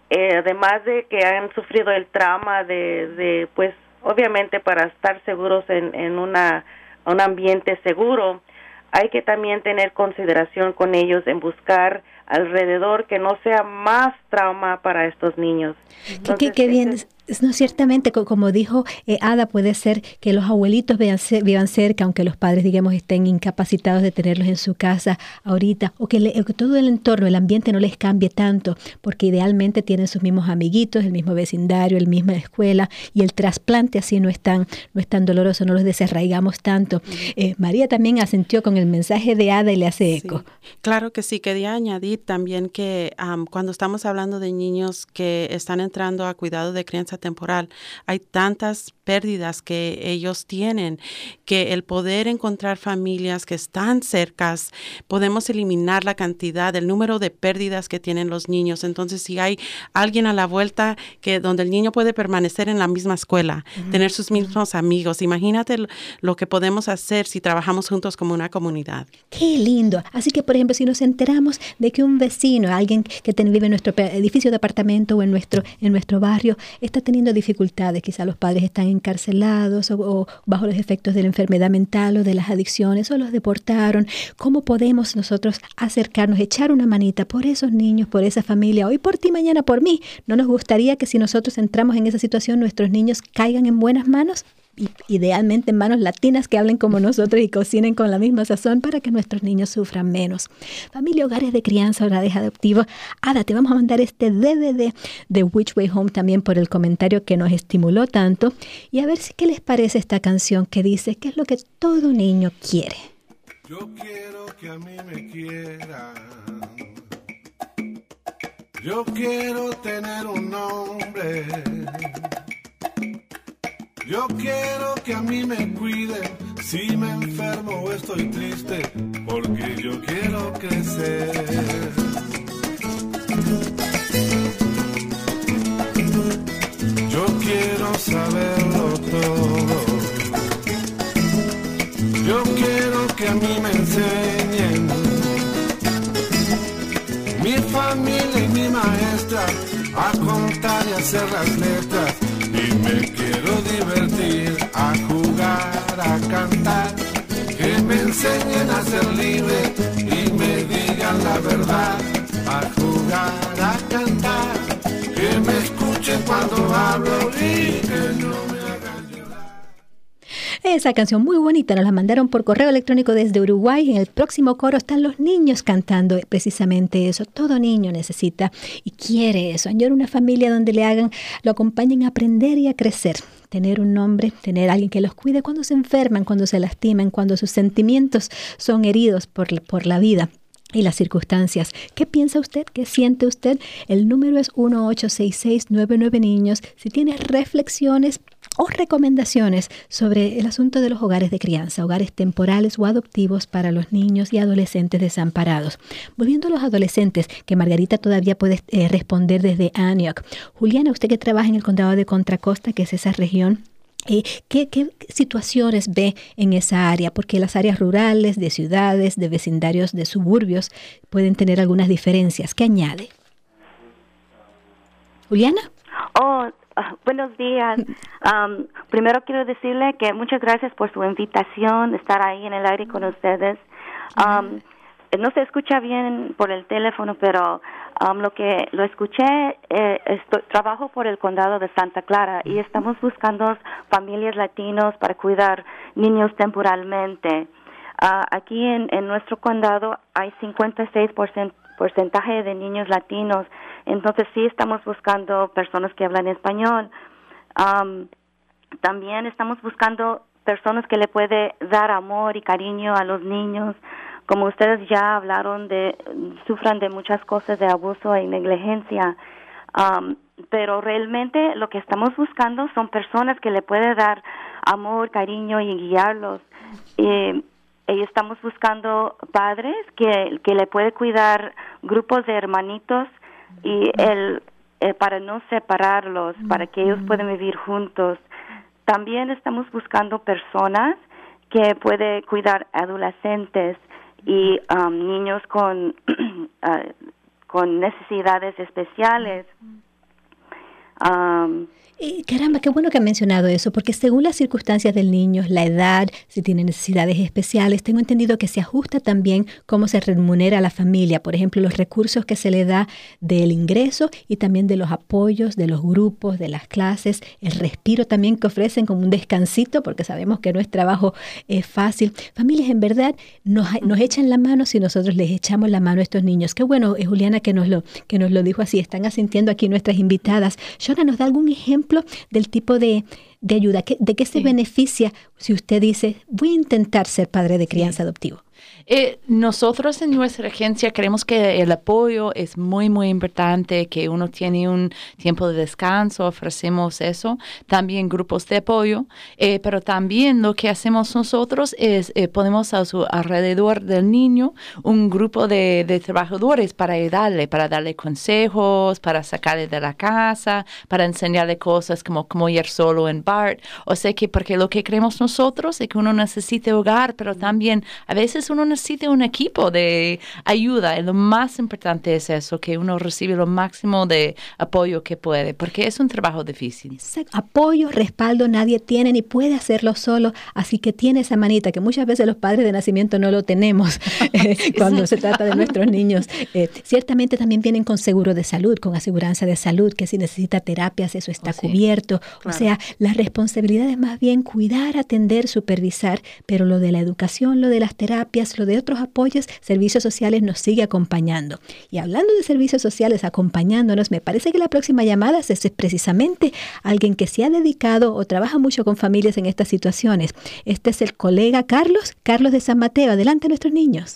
además de que han sufrido el trauma de pues obviamente para estar seguros en un ambiente seguro, hay que también tener consideración con ellos en buscar alrededor que no sea más trauma para estos niños. Entonces, qué bien. No, ciertamente, como dijo Ada, puede ser que los abuelitos vivan cerca, aunque los padres, digamos, estén incapacitados de tenerlos en su casa ahorita, o que todo el entorno, el ambiente no les cambie tanto, porque idealmente tienen sus mismos amiguitos, el mismo vecindario, la misma escuela, y el trasplante así no es tan doloroso, no los desarraigamos tanto. María también asintió con el mensaje de Ada y le hace eco. Sí, claro que sí. Quería añadir también que cuando estamos hablando de niños que están entrando a cuidado de crianza temporal, hay tantas pérdidas que ellos tienen, que el poder encontrar familias que están cercas, podemos eliminar la cantidad, el número de pérdidas que tienen los niños. Entonces, si hay alguien a la vuelta donde el niño puede permanecer en la misma escuela, tener sus mismos amigos, imagínate lo que podemos hacer si trabajamos juntos como una comunidad. ¡Qué lindo! Así que, por ejemplo, si nos enteramos de que un vecino, alguien que vive en nuestro edificio de apartamento o en nuestro barrio, está teniendo dificultades, quizá los padres están encarcelados o bajo los efectos de la enfermedad mental o de las adicciones o los deportaron, ¿cómo podemos nosotros acercarnos, echar una manita por esos niños, por esa familia, hoy por ti, mañana por mí? ¿No nos gustaría que si nosotros entramos en esa situación, nuestros niños caigan en buenas manos? Idealmente en manos latinas que hablen como nosotros y cocinen con la misma sazón para que nuestros niños sufran menos. Familia, hogares de crianza, hogares adoptivos. Ada, te vamos a mandar este DVD de Which Way Home también por el comentario que nos estimuló tanto, y a ver qué les parece esta canción que dice qué es lo que todo niño quiere. Yo quiero que a mí me quieran. Yo quiero tener un nombre. Yo quiero que a mí me cuiden si me enfermo o estoy triste, porque yo quiero crecer. Yo quiero saberlo todo. Yo quiero que a mí me enseñen, mi familia y mi maestra, a contar y hacer las letras. Y me quiero divertir, a jugar, a cantar. Que me enseñen a ser libre y me digan la verdad. A jugar, a cantar. Que me escuchen cuando hablo y que no me hagan llorar. Esa canción muy bonita nos la mandaron por correo electrónico desde Uruguay. En el próximo coro están los niños cantando precisamente eso. Todo niño necesita y quiere eso. Añora una familia donde lo acompañen a aprender y a crecer. Tener un nombre, tener alguien que los cuide cuando se enferman, cuando se lastiman, cuando sus sentimientos son heridos por la vida y las circunstancias. ¿Qué piensa usted? ¿Qué siente usted? El número es 1-866-99 Si tiene reflexiones o recomendaciones sobre el asunto de los hogares de crianza, hogares temporales o adoptivos para los niños y adolescentes desamparados. Volviendo a los adolescentes, que Margarita todavía puede responder desde Antioch. Juliana, usted que trabaja en el condado de Contra Costa, que es esa región, ¿qué situaciones ve en esa área? Porque las áreas rurales, de ciudades, de vecindarios, de suburbios, pueden tener algunas diferencias. ¿Qué añade? Juliana. Buenos días. Primero quiero decirle que muchas gracias por su invitación, estar ahí en el aire con ustedes. No se escucha bien por el teléfono, pero lo escuché, trabajo por el condado de Santa Clara y estamos buscando familias latinos para cuidar niños temporalmente. Aquí en nuestro condado hay 56% de niños latinos, entonces sí estamos buscando personas que hablan español. También estamos buscando personas que le puede dar amor y cariño a los niños. Como ustedes ya hablaron, sufran de muchas cosas de abuso y negligencia, pero realmente lo que estamos buscando son personas que le pueden dar amor, cariño y guiarlos. Y estamos buscando padres que le pueden cuidar grupos de hermanitos y para no separarlos, para que ellos puedan vivir juntos. También estamos buscando personas que pueden cuidar adolescentes y niños con necesidades especiales. Caramba, qué bueno que ha mencionado eso, porque según las circunstancias del niño, la edad, si tiene necesidades especiales, tengo entendido que se ajusta también cómo se remunera a la familia, por ejemplo, los recursos que se le da del ingreso y también de los apoyos, de los grupos, de las clases, el respiro también que ofrecen como un descansito, porque sabemos que no es trabajo fácil. Familias en verdad nos echan la mano si nosotros les echamos la mano a estos niños. Qué bueno, Juliana, que nos lo dijo así, están asintiendo aquí nuestras invitadas. Shona, ¿nos da algún ejemplo del tipo de ayuda? ¿De qué se beneficia si usted dice, voy a intentar ser padre de crianza adoptivo? Nosotros en nuestra agencia creemos que el apoyo es muy, muy importante, que uno tiene un tiempo de descanso, ofrecemos eso, también grupos de apoyo, pero también lo que hacemos nosotros es ponemos a su alrededor del niño un grupo de trabajadores para ayudarle, para darle consejos, para sacarle de la casa, para enseñarle cosas como ir solo en BART. O sea que porque lo que creemos nosotros es que uno necesita hogar, pero también a veces uno necesita un equipo de ayuda y lo más importante es eso, que uno recibe lo máximo de apoyo que puede, porque es un trabajo difícil. Apoyo, respaldo, nadie tiene ni puede hacerlo solo, así que tiene esa manita que muchas veces los padres de nacimiento no lo tenemos cuando se trata de nuestros niños. Ciertamente también vienen con seguro de salud, con aseguranza de salud, que si necesita terapias eso está cubierto. Claro. O sea, la responsabilidad es más bien cuidar, atender, supervisar, pero lo de la educación, lo de las terapias, lo de otros apoyos, servicios sociales nos sigue acompañando. Y hablando de servicios sociales acompañándonos, me parece que la próxima llamada es precisamente alguien que se ha dedicado o trabaja mucho con familias en estas situaciones. Este es el colega Carlos de San Mateo. Adelante, nuestros niños.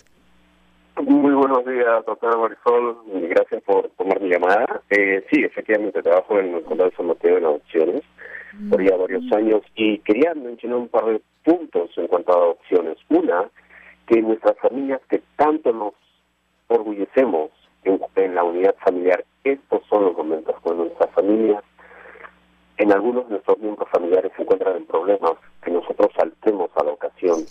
Muy buenos días, doctora Marisol. Gracias por tomar mi llamada. Sí, efectivamente, trabajo en el condado de San Mateo en adopciones por ya varios años y quería mencionar un par de puntos en cuanto a adopciones. Una, que nuestras familias que tanto nos orgullecemos en la unidad familiar, estos son los momentos cuando nuestras familias, en algunos de nuestros miembros familiares se encuentran en problemas, que nosotros saltemos a la ocasión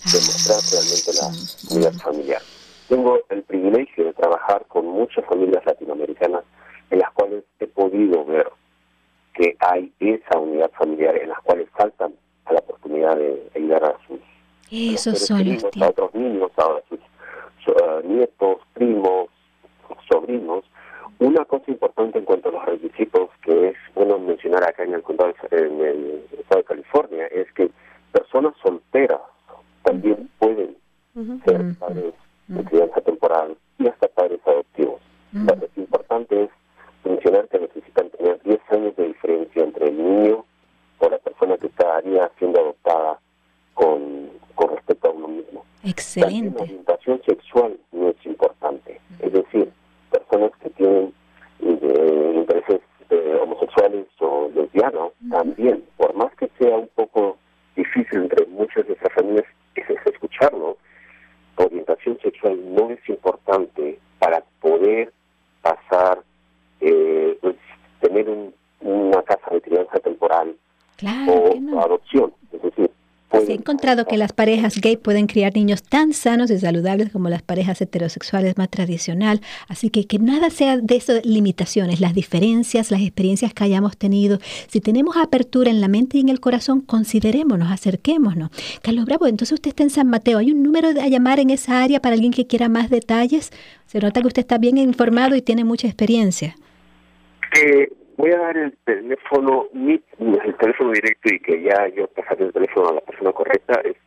demostrar realmente la unidad familiar. Tengo el privilegio de trabajar con muchas familias latinoamericanas en las cuales he podido ver que hay esa unidad familiar, en las cuales faltan a la oportunidad de ayudar a sus a otros niños, a sus nietos, primos, sobrinos. Una cosa importante en cuanto a los requisitos que es bueno mencionar acá en el condado, en el estado de California, es que personas solteras también pueden ser padres de crianza temporal y hasta padres adoptivos. Lo importante es mencionar que necesitan tener 10 años de diferencia entre el niño o la persona que estaría siendo adoptada con respecto a uno mismo. Excelente. También la orientación sexual no es importante. Es decir, personas que tienen intereses homosexuales o lesbianos, también, por más que sea un poco difícil entre muchas de esas familias escucharlo, orientación sexual no es importante para poder pasar, pues, tener una casa de crianza temporal o adopción. Es decir, se ha encontrado que las parejas gay pueden criar niños tan sanos y saludables como las parejas heterosexuales más tradicional. Así que nada sea de esas limitaciones, las diferencias, las experiencias que hayamos tenido. Si tenemos apertura en la mente y en el corazón, considerémonos, acerquémonos. Carlos Bravo, entonces usted está en San Mateo. ¿Hay un número a llamar en esa área para alguien que quiera más detalles? Se nota que usted está bien informado y tiene mucha experiencia. Voy a dar el teléfono directo y que ya yo pasaré el teléfono a la persona correcta. Es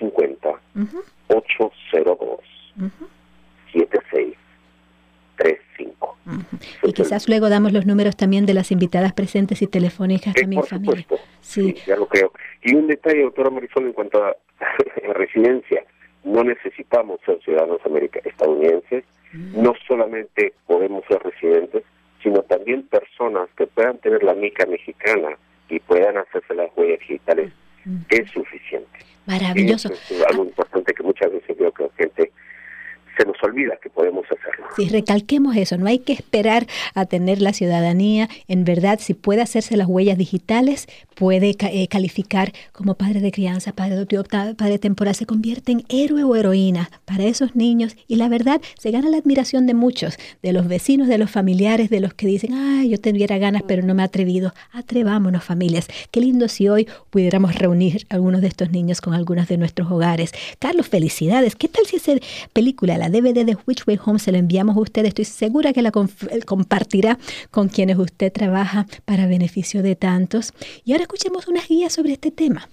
650-802-7635. Y quizás luego damos los números también de las invitadas presentes y telefónicas también, por familia. Supuesto. Sí, ya lo creo. Y un detalle, doctora Marisol, en cuanto a residencia. No necesitamos ser ciudadanos estadounidenses. No solamente podemos ser residentes, sino también personas que puedan tener la mica mexicana y puedan hacerse las huellas digitales, es suficiente. Maravilloso. Eso es algo importante que muchas veces veo que la gente se nos olvida que podemos hacerlo. Sí, recalquemos eso, no hay que esperar a tener la ciudadanía. En verdad, si puede hacerse las huellas digitales, puede calificar como padre de crianza, padre adoptivo, padre temporal, se convierte en héroe o heroína para esos niños y la verdad se gana la admiración de muchos, de los vecinos, de los familiares, de los que dicen, ay, yo tuviera ganas pero no me he atrevido. Atrevámonos, familias. Qué lindo si hoy pudiéramos reunir a algunos de estos niños con algunos de nuestros hogares. Carlos, felicidades. ¿Qué tal si esa película, la DVD de Which Way Home, se la enviamos a usted? Estoy segura que la compartirá con quienes usted trabaja para beneficio de tantos. Y ahora escuchemos unas guías sobre este tema.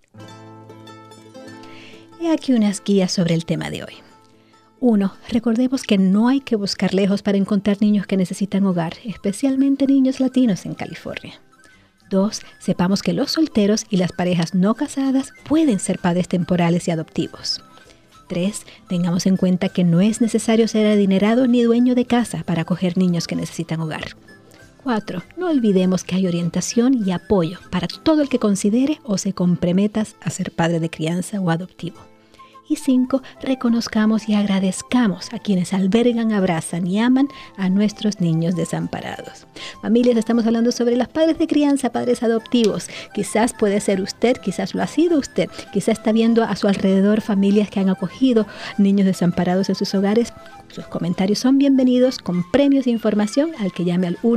He aquí unas guías sobre el tema de hoy. 1. Recordemos que no hay que buscar lejos para encontrar niños que necesitan hogar, especialmente niños latinos en California. 2. Sepamos que los solteros y las parejas no casadas pueden ser padres temporales y adoptivos. 3. Tengamos en cuenta que no es necesario ser adinerado ni dueño de casa para acoger niños que necesitan hogar. 4. No olvidemos que hay orientación y apoyo para todo el que considere o se comprometa a ser padre de crianza o adoptivo. Y 5. Reconozcamos y agradezcamos a quienes albergan, abrazan y aman a nuestros niños desamparados. Familias, estamos hablando sobre los padres de crianza, padres adoptivos. Quizás puede ser usted, quizás lo ha sido usted, quizás está viendo a su alrededor familias que han acogido niños desamparados en sus hogares. Sus comentarios son bienvenidos con premios e información al que llame al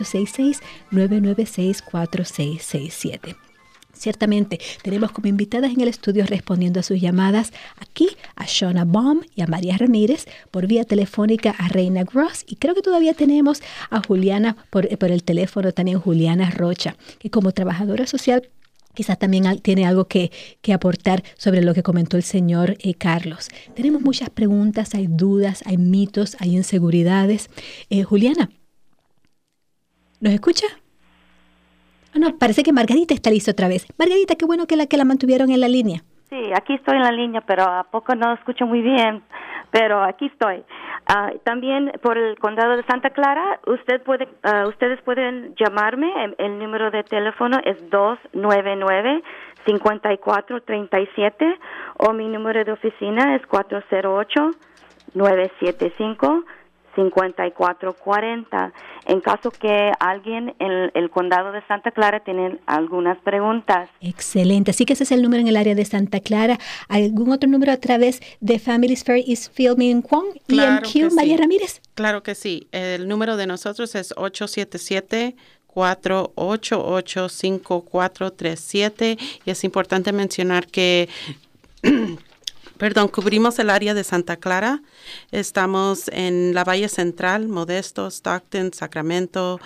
1-866-996-4667. Ciertamente, tenemos como invitadas en el estudio respondiendo a sus llamadas aquí a Shona Baum y a María Ramírez, por vía telefónica a Reina Gross, y creo que todavía tenemos a Juliana por el teléfono, también Juliana Rocha, que como trabajadora social quizás también tiene algo que aportar sobre lo que comentó el señor Carlos. Tenemos muchas preguntas, hay dudas, hay mitos, hay inseguridades. Juliana, ¿nos escucha? No, parece que Margarita está lista otra vez. Margarita, qué bueno que la mantuvieron en la línea. Sí, aquí estoy en la línea, pero a poco no escucho muy bien, pero aquí estoy. También por el condado de Santa Clara, ustedes pueden llamarme. El número de teléfono es 299-5437 o mi número de oficina es 408-975 5440. En caso que alguien en el condado de Santa Clara tiene algunas preguntas. Excelente. Así que ese es el número en el área de Santa Clara. ¿Algún otro número a través de Families Fair East Field en Kwong? Claro EMQ, María Ramírez. Claro que sí. El número de nosotros es 877-488-5437 y es importante mencionar que cubrimos el área de Santa Clara. Estamos en la Valle Central, Modesto, Stockton, Sacramento,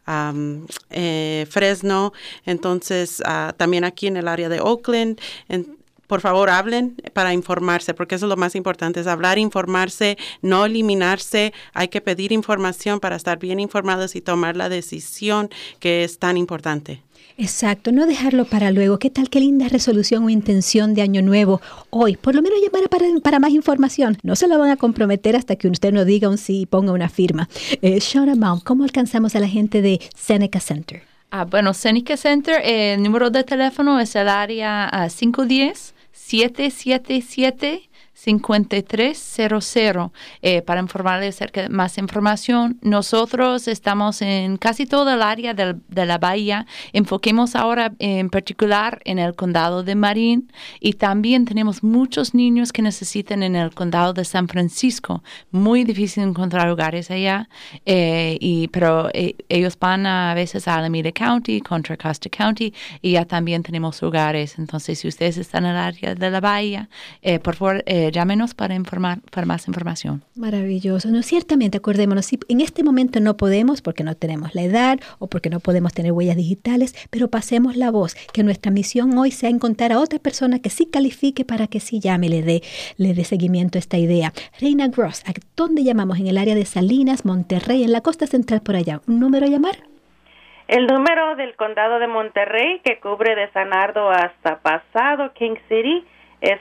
Fresno. Entonces, también aquí en el área de Oakland. Por favor, hablen para informarse, porque eso es lo más importante, es hablar, informarse, no eliminarse. Hay que pedir información para estar bien informados y tomar la decisión que es tan importante. Exacto, no dejarlo para luego. ¿Qué tal? Qué linda resolución o intención de Año Nuevo hoy. Por lo menos llamar para más información. No se lo van a comprometer hasta que usted no diga un sí y ponga una firma. Shona Baum, ¿cómo alcanzamos a la gente de Seneca Center? Bueno, Seneca Center, el número de teléfono es el área 510-777-5300 para informarles acerca de más información. Nosotros estamos en casi toda el área de la bahía. Enfoquemos ahora en particular en el condado de Marin y también tenemos muchos niños que necesitan en el condado de San Francisco. Muy difícil encontrar lugares allá, pero ellos van a veces a Alameda County, Contra Costa County y ya también tenemos lugares. Entonces, si ustedes están en el área de la bahía, por favor, llámenos para más información. Maravilloso. No, ciertamente, acordémonos, si en este momento no podemos porque no tenemos la edad o porque no podemos tener huellas digitales, pero pasemos la voz, que nuestra misión hoy sea encontrar a otra persona que sí califique para que sí llame, le dé seguimiento a esta idea. Reina Gross, ¿a dónde llamamos? En el área de Salinas, Monterrey, en la costa central por allá. ¿Un número a llamar? El número del condado de Monterrey, que cubre de San Ardo hasta pasado King City, es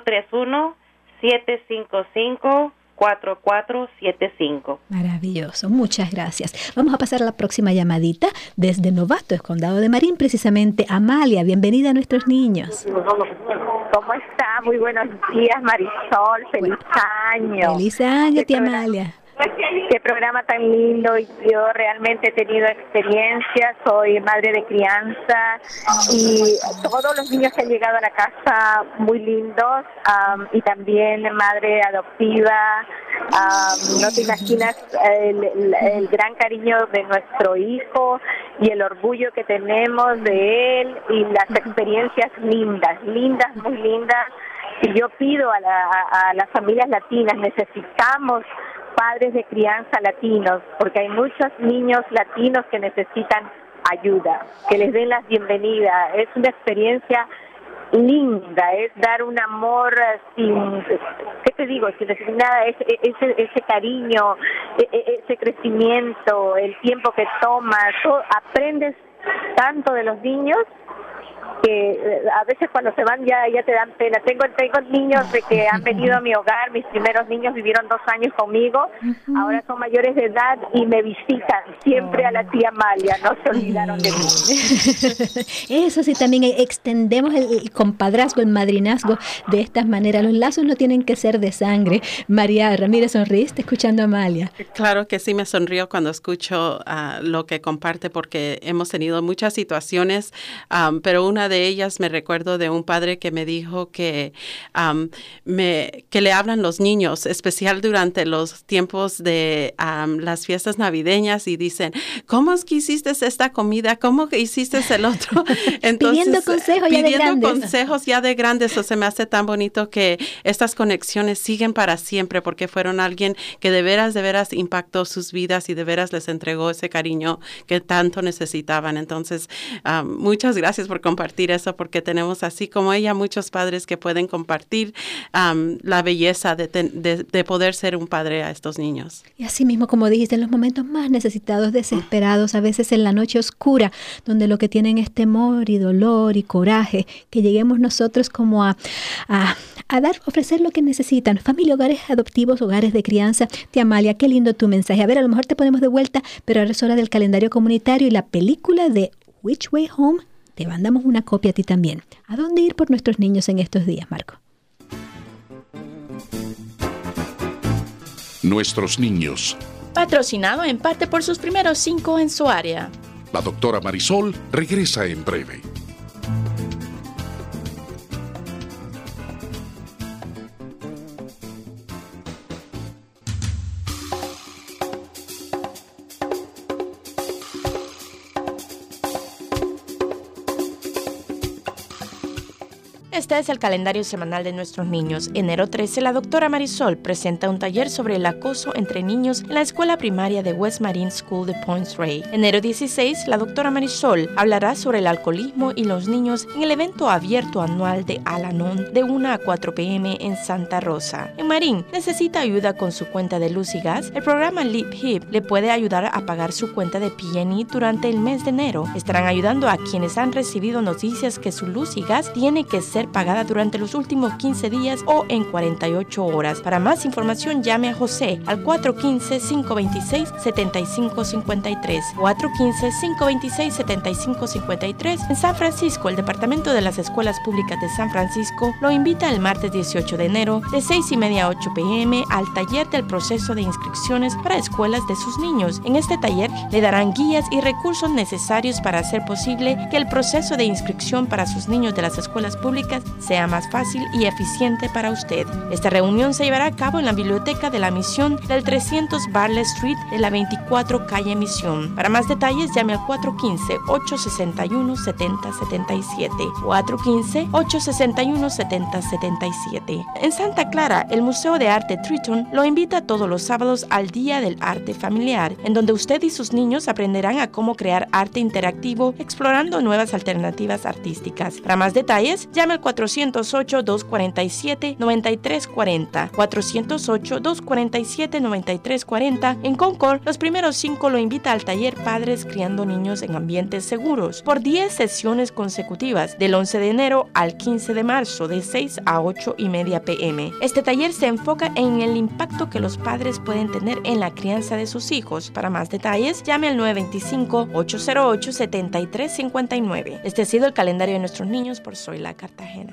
831-755-4475. Maravilloso, muchas gracias. Vamos a pasar a la próxima llamadita desde Novato, el condado de Marin, precisamente. Amalia, bienvenida a nuestros niños. ¿Cómo está? Muy buenos días, Marisol. Feliz año. Feliz año, tía Amalia. Qué programa tan lindo. Yo realmente he tenido experiencia, soy madre de crianza y todos los niños que han llegado a la casa muy lindos, y también madre adoptiva. No te imaginas el gran cariño de nuestro hijo y el orgullo que tenemos de él y las experiencias lindas, muy lindas. Y yo pido a las familias latinas, necesitamos padres de crianza latinos, porque hay muchos niños latinos que necesitan ayuda, que les den la bienvenida. Es una experiencia linda, es dar un amor sin, ¿qué te digo? Sin decir nada, ese cariño, ese crecimiento, el tiempo que tomas, aprendes tanto de los niños que a veces cuando se van ya te dan pena. Tengo niños de que han venido a mi hogar, mis primeros niños vivieron 2 años conmigo, ahora son mayores de edad y me visitan siempre a la tía Amalia, no se olvidaron de mí. Eso sí, también extendemos el compadrazgo, el madrinazgo de estas maneras. Los lazos no tienen que ser de sangre. María Ramírez, ¿sonríste escuchando a Amalia? Claro que sí, me sonrío cuando escucho lo que comparte, porque hemos tenido muchas situaciones, pero una de ellas me recuerdo de un padre que me dijo que le hablan los niños, especial durante los tiempos de las fiestas navideñas, y dicen, ¿cómo es que hiciste esta comida? ¿Cómo que hiciste el otro? Entonces, pidiendo consejos ya de grandes. O se me hace tan bonito que estas conexiones siguen para siempre, porque fueron alguien que de veras impactó sus vidas y de veras les entregó ese cariño que tanto necesitaban. Entonces, muchas gracias por compartir eso, porque tenemos, así como ella, muchos padres que pueden compartir la belleza de poder ser un padre a estos niños. Y así mismo, como dijiste, en los momentos más necesitados, desesperados, a veces en la noche oscura, donde lo que tienen es temor y dolor y coraje, que lleguemos nosotros como a ofrecer lo que necesitan. Familia, hogares adoptivos, hogares de crianza. Tía Amalia, qué lindo tu mensaje. A ver, a lo mejor te ponemos de vuelta, pero ahora es hora del calendario comunitario y la película de Which Way Home. Te mandamos una copia a ti también. ¿A dónde ir por nuestros niños en estos días, Marco? Nuestros niños, Patrocinado en parte por sus primeros 5 en su área. La doctora Marisol regresa en breve. Este es el calendario semanal de nuestros niños. Enero 13, la doctora Marisol presenta un taller sobre el acoso entre niños en la escuela primaria de West Marine School de Point Rey. Enero 16, la doctora Marisol hablará sobre el alcoholismo y los niños en el evento abierto anual de Al-Anon de 1 a 4 p.m. en Santa Rosa. En Marín, necesita ayuda con su cuenta de luz y gas. El programa Leap Hip le puede ayudar a pagar su cuenta de PG&E durante el mes de enero. Estarán ayudando a quienes han recibido noticias que su luz y gas tiene que ser pagada durante los últimos 15 días o en 48 horas. Para más información, llame a José al 415-526-7553. 415-526-7553. En San Francisco, el Departamento de las Escuelas Públicas de San Francisco lo invita el martes 18 de enero de 6:30 a 8 p.m. al taller del proceso de inscripciones para escuelas de sus niños. En este taller le darán guías y recursos necesarios para hacer posible que el proceso de inscripción para sus niños de las escuelas públicas sea más fácil y eficiente para usted. Esta reunión se llevará a cabo en la Biblioteca de la Misión del 300 Bartlett Street de la 24 Calle Misión. Para más detalles, llame al 415-861-7077. 415-861-7077. En Santa Clara, el Museo de Arte Triton lo invita todos los sábados al Día del Arte Familiar, en donde usted y sus niños aprenderán a cómo crear arte interactivo explorando nuevas alternativas artísticas. Para más detalles, llame al 408-247-9340. 408-247-9340. En Concord, los primeros 5 lo invita al taller Padres Criando Niños en Ambientes Seguros por 10 sesiones consecutivas del 11 de enero al 15 de marzo de 6 a 8:30 p.m. Este taller se enfoca en el impacto que los padres pueden tener en la crianza de sus hijos. Para más detalles, llame al 925-808-7359. Este ha sido el calendario de nuestros niños por Zoila Cartagena.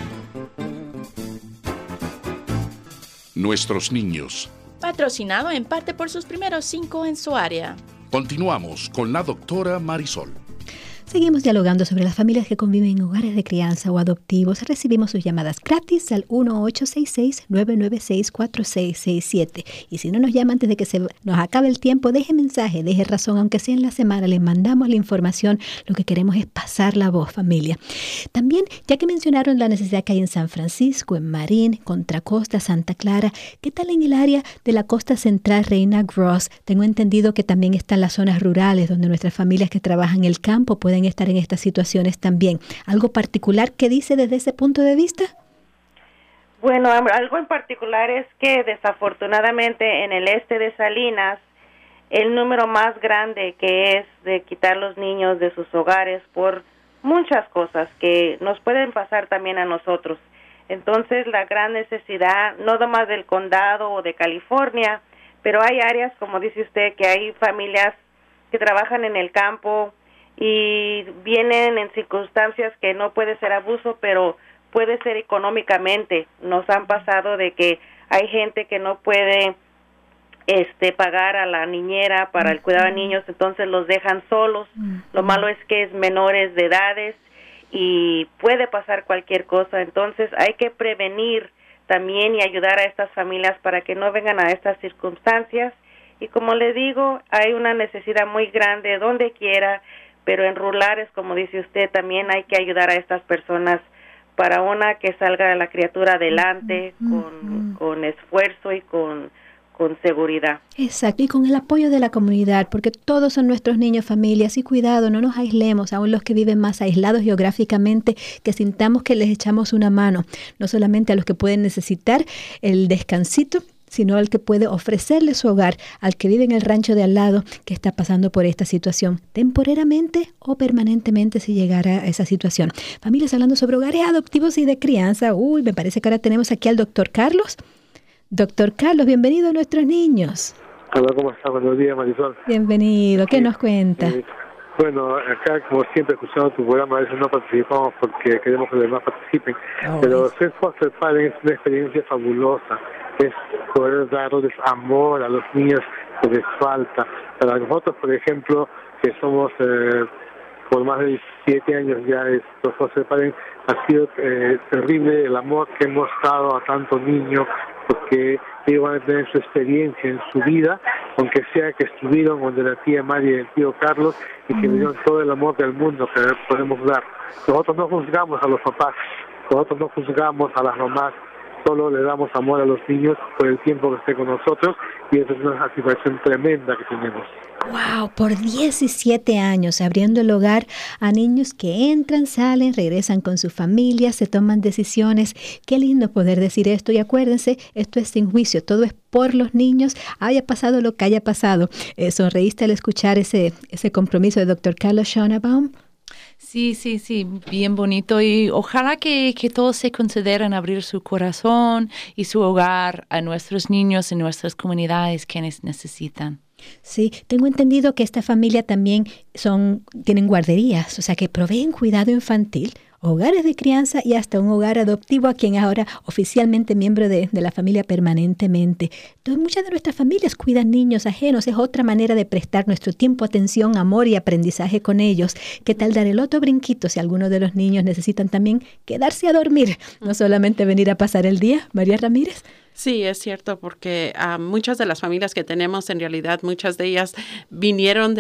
Nuestros niños. Patrocinado en parte por sus primeros 5 en su área. Continuamos con la doctora Marisol. Seguimos dialogando sobre las familias que conviven en hogares de crianza o adoptivos. Recibimos sus llamadas gratis al 1-866-996-4667. Y si no nos llama antes de que se nos acabe el tiempo, deje mensaje, deje razón, aunque sea en la semana, les mandamos la información. Lo que queremos es pasar la voz, familia. También, ya que mencionaron la necesidad que hay en San Francisco, en Marín, Contra Costa, Santa Clara, ¿qué tal en el área de la costa central, Reina Gross? Tengo entendido que también están las zonas rurales donde nuestras familias que trabajan en el campo pueden estar en estas situaciones también. ¿Algo particular que dice desde ese punto de vista? Bueno, algo en particular es que desafortunadamente en el este de Salinas, el número más grande que es de quitar los niños de sus hogares por muchas cosas que nos pueden pasar también a nosotros. Entonces, la gran necesidad, no nomás del condado o de California, pero hay áreas, como dice usted, que hay familias que trabajan en el campo y vienen en circunstancias que no puede ser abuso, pero puede ser económicamente. Nos han pasado de que hay gente que no puede pagar a la niñera para el cuidado de niños, entonces los dejan solos. Lo malo es que es menores de edades y puede pasar cualquier cosa, entonces hay que prevenir también y ayudar a estas familias para que no vengan a estas circunstancias. Y como le digo, hay una necesidad muy grande donde quiera, pero en rurales, como dice usted, también hay que ayudar a estas personas para que salga la criatura adelante con esfuerzo y con seguridad. Exacto, y con el apoyo de la comunidad, porque todos son nuestros niños, familias, y cuidado, no nos aislemos, aún los que viven más aislados geográficamente, que sintamos que les echamos una mano, no solamente a los que pueden necesitar el descansito, sino al que puede ofrecerle su hogar, al que vive en el rancho de al lado, que está pasando por esta situación, temporalmente o permanentemente si llegara a esa situación. Familias, hablando sobre hogares adoptivos y de crianza, me parece que ahora tenemos aquí al doctor Carlos. Doctor Carlos, bienvenido a nuestros niños. Hola, ¿cómo está? Buenos días, Marisol. Bienvenido, ¿qué nos cuenta? Bueno, acá, como siempre, escuchando tu programa, a veces no participamos porque queremos que los demás participen, pero ser foster parent es una experiencia fabulosa. Es poder darles amor a los niños que les falta. Para nosotros, por ejemplo, que somos por más de 17 años ya estos José Paren, ha sido terrible el amor que hemos dado a tantos niños, porque ellos van a tener su experiencia en su vida, aunque sea que estuvieron donde la tía María y el tío Carlos, y que dieron todo el amor del mundo que podemos dar. Nosotros no juzgamos a los papás, nosotros no juzgamos a las mamás, solo le damos amor a los niños por el tiempo que esté con nosotros, y esa es una satisfacción tremenda que tenemos. Wow, por 17 años abriendo el hogar a niños que entran, salen, regresan con su familia, se toman decisiones. Qué lindo poder decir esto, y acuérdense, esto es sin juicio, todo es por los niños, haya pasado lo que haya pasado. ¿Sonreíste al escuchar ese compromiso de Dr. Carlos Schönebaum? Sí, bien bonito, y ojalá que todos se consideren abrir su corazón y su hogar a nuestros niños en nuestras comunidades quienes necesitan. Sí, tengo entendido que esta familia también tienen guarderías, o sea que proveen cuidado infantil, hogares de crianza y hasta un hogar adoptivo a quien ahora oficialmente miembro de la familia permanentemente. Entonces, muchas de nuestras familias cuidan niños ajenos, es otra manera de prestar nuestro tiempo, atención, amor y aprendizaje con ellos. ¿Qué tal dar el otro brinquito si algunos de los niños necesitan también quedarse a dormir, no solamente venir a pasar el día? María Ramírez. Sí, es cierto, porque muchas de las familias que tenemos, en realidad, muchas de ellas vinieron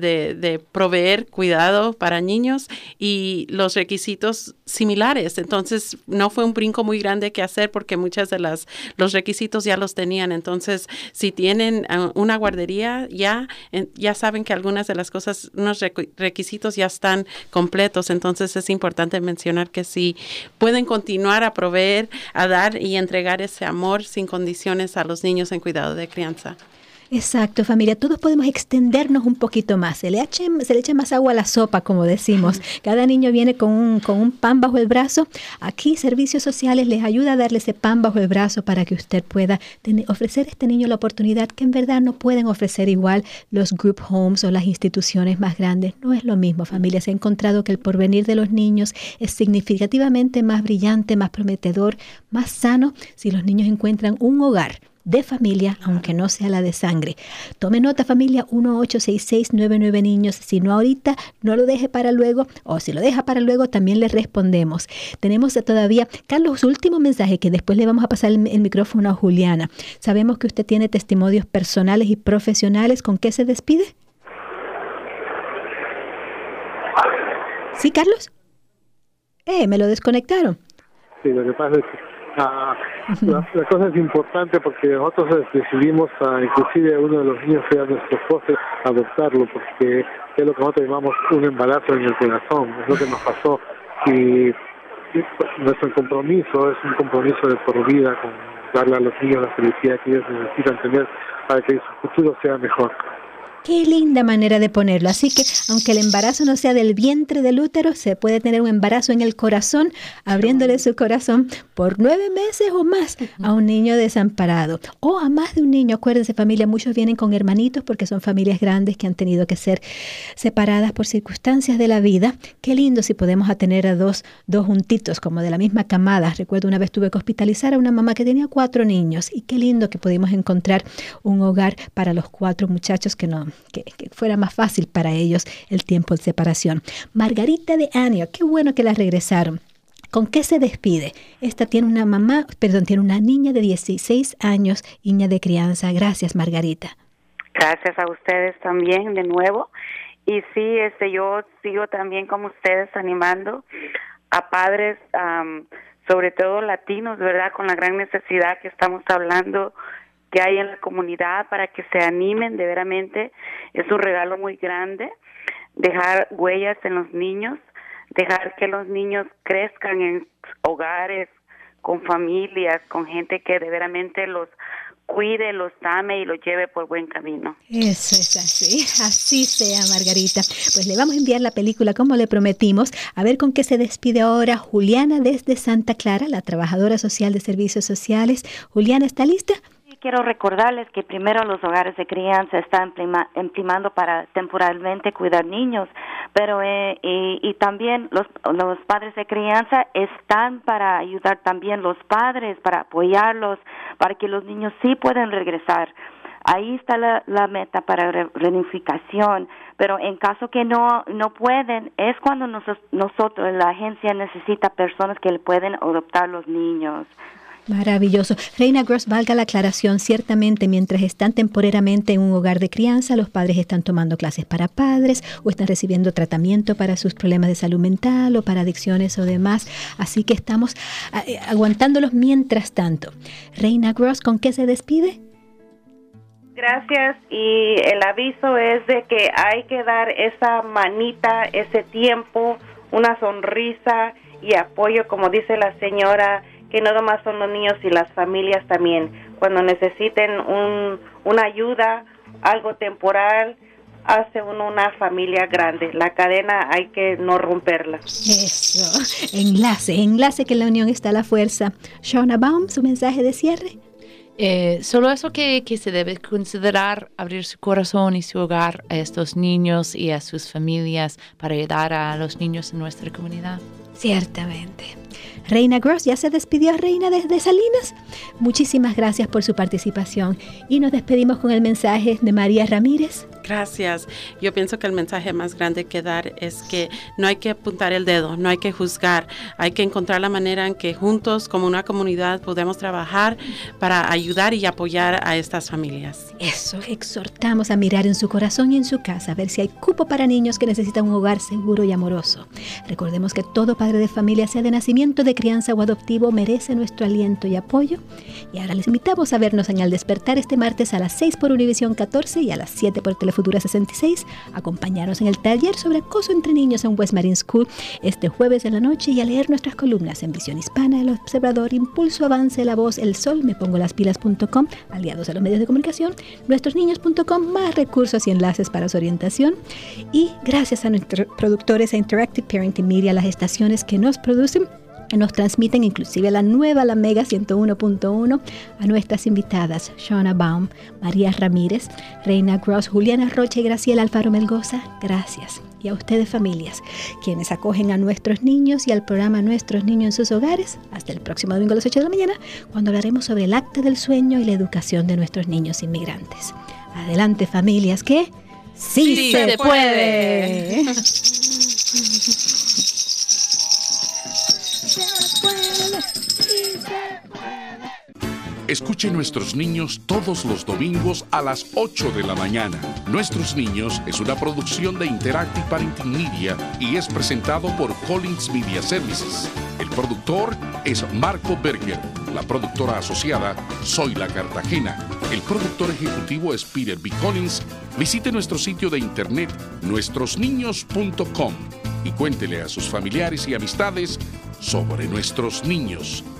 de proveer cuidado para niños y los requisitos similares. Entonces, no fue un brinco muy grande que hacer porque muchas de los requisitos ya los tenían. Entonces, si tienen una guardería, ya saben que algunas de las cosas, unos requisitos ya están completos. Entonces, es importante mencionar que si pueden continuar a proveer, a dar y entregar ese amor sin condiciones a los niños en cuidado de crianza. Exacto, familia. Todos podemos extendernos un poquito más. Se le echa más agua a la sopa, como decimos. Cada niño viene con un pan bajo el brazo. Aquí, Servicios Sociales les ayuda a darle ese pan bajo el brazo para que usted pueda ofrecer a este niño la oportunidad que en verdad no pueden ofrecer igual los group homes o las instituciones más grandes. No es lo mismo, familia. Se ha encontrado que el porvenir de los niños es significativamente más brillante, más prometedor, más sano si los niños encuentran un hogar de familia, aunque no sea la de sangre. Tome nota, familia, 1-866-99 niños. Si no ahorita, no lo deje para luego, o si lo deja para luego, también le respondemos. Tenemos todavía, Carlos, último mensaje, que después le vamos a pasar el micrófono a Juliana. Sabemos que usted tiene testimonios personales y profesionales. ¿Con qué se despide? ¿Sí, Carlos? Me lo desconectaron. Sí, lo que pasa es que la cosa es importante porque nosotros decidimos, inclusive uno de los niños que era nuestro esposo, adoptarlo, porque es lo que nosotros llamamos un embarazo en el corazón, es lo que nos pasó, y nuestro compromiso es un compromiso de por vida, con darle a los niños la felicidad que ellos necesitan tener para que su futuro sea mejor. Qué linda manera de ponerlo. Así que, aunque el embarazo no sea del vientre del útero, se puede tener un embarazo en el corazón, abriéndole su corazón por 9 meses o más a un niño desamparado. O a más de un niño. Acuérdense, familia, muchos vienen con hermanitos porque son familias grandes que han tenido que ser separadas por circunstancias de la vida. Qué lindo si podemos tener a dos juntitos, como de la misma camada. Recuerdo una vez tuve que hospitalizar a una mamá que tenía 4 niños. Y qué lindo que pudimos encontrar un hogar para los 4 muchachos que fuera más fácil para ellos el tiempo de separación. Margarita de Antioch, qué bueno que la regresaron. ¿Con qué se despide? Esta tiene una niña de 16 años, niña de crianza. Gracias, Margarita. Gracias a ustedes también de nuevo. Y sí, yo sigo también como ustedes animando a padres, sobre todo latinos, ¿verdad? Con la gran necesidad que estamos hablando que hay en la comunidad, para que se animen de veramente. Es un regalo muy grande dejar huellas en los niños, dejar que los niños crezcan en hogares, con familias, con gente que de veramente los cuide, los ame y los lleve por buen camino. Eso es así sea, Margarita. Pues le vamos a enviar la película como le prometimos. A ver con qué se despide ahora Juliana desde Santa Clara, la trabajadora social de Servicios Sociales. Juliana, ¿está lista? Quiero recordarles que primero los hogares de crianza están imprimando para temporalmente cuidar niños, pero y también los padres de crianza están para ayudar también los padres, para apoyarlos, para que los niños sí puedan regresar Ahí está la meta para reunificación, pero en caso que no pueden, es cuando nosotros, la agencia necesita personas que le pueden adoptar los niños. Maravilloso. Reina Gross, valga la aclaración, ciertamente mientras están temporariamente en un hogar de crianza, los padres están tomando clases para padres o están recibiendo tratamiento para sus problemas de salud mental o para adicciones o demás. Así que estamos aguantándolos mientras tanto. Reina Gross, ¿con qué se despide? Gracias, y el aviso es de que hay que dar esa manita, ese tiempo, una sonrisa y apoyo, como dice la señora, que no nomás son los niños y las familias también. Cuando necesiten una ayuda, algo temporal, hace uno una familia grande. La cadena hay que no romperla. Eso, enlace que en la unión está la fuerza. Shona Baum, su mensaje de cierre. Solo eso que se debe considerar, abrir su corazón y su hogar a estos niños y a sus familias para ayudar a los niños en nuestra comunidad. Ciertamente. Reina Gross, ¿ya se despidió Reina desde Salinas? Muchísimas gracias por su participación y nos despedimos con el mensaje de María Ramírez. Gracias. Yo pienso que el mensaje más grande que dar es que no hay que apuntar el dedo, no hay que juzgar, hay que encontrar la manera en que juntos como una comunidad podemos trabajar para ayudar y apoyar a estas familias. Eso, exhortamos a mirar en su corazón y en su casa, a ver si hay cupo para niños que necesitan un hogar seguro y amoroso. Recordemos que todo padre de familia, sea de nacimiento, de crianza o adoptivo, merece nuestro aliento y apoyo. Y ahora les invitamos a vernos en Al Despertar este martes a las 6 por Univisión 14 y a las 7 por Telefutura 66. Acompañarnos en el taller sobre acoso entre niños en West Marine School este jueves en la noche y a leer nuestras columnas en Visión Hispana, El Observador, Impulso, Avance, La Voz, El Sol, mepongolaspilas.com, aliados a los medios de comunicación, nuestrosniños.com, más recursos y enlaces para su orientación. Y gracias a nuestros productores a Interactive Parenting Media, las estaciones que nos producen, nos transmiten inclusive la Mega 101.1, a nuestras invitadas Shona Baum, María Ramírez, Reina Gross, Juliana Rocha y Graciela Alfaro Melgoza. Gracias. Y a ustedes, familias, quienes acogen a nuestros niños y al programa Nuestros Niños en sus hogares. Hasta el próximo domingo a las 8 de la mañana, cuando hablaremos sobre el acta del sueño y la educación de nuestros niños inmigrantes. Adelante, familias, que sí se puede. Escuche Nuestros Niños todos los domingos a las 8 de la mañana. Nuestros Niños es una producción de Interactive Parenting Media y es presentado por Collins Media Services. El productor es Marco Berger. La productora asociada, Zoila Cartagena. El productor ejecutivo es Peter B. Collins. Visite nuestro sitio de internet, nuestrosniños.com, y cuéntele a sus familiares y amistades sobre nuestros niños.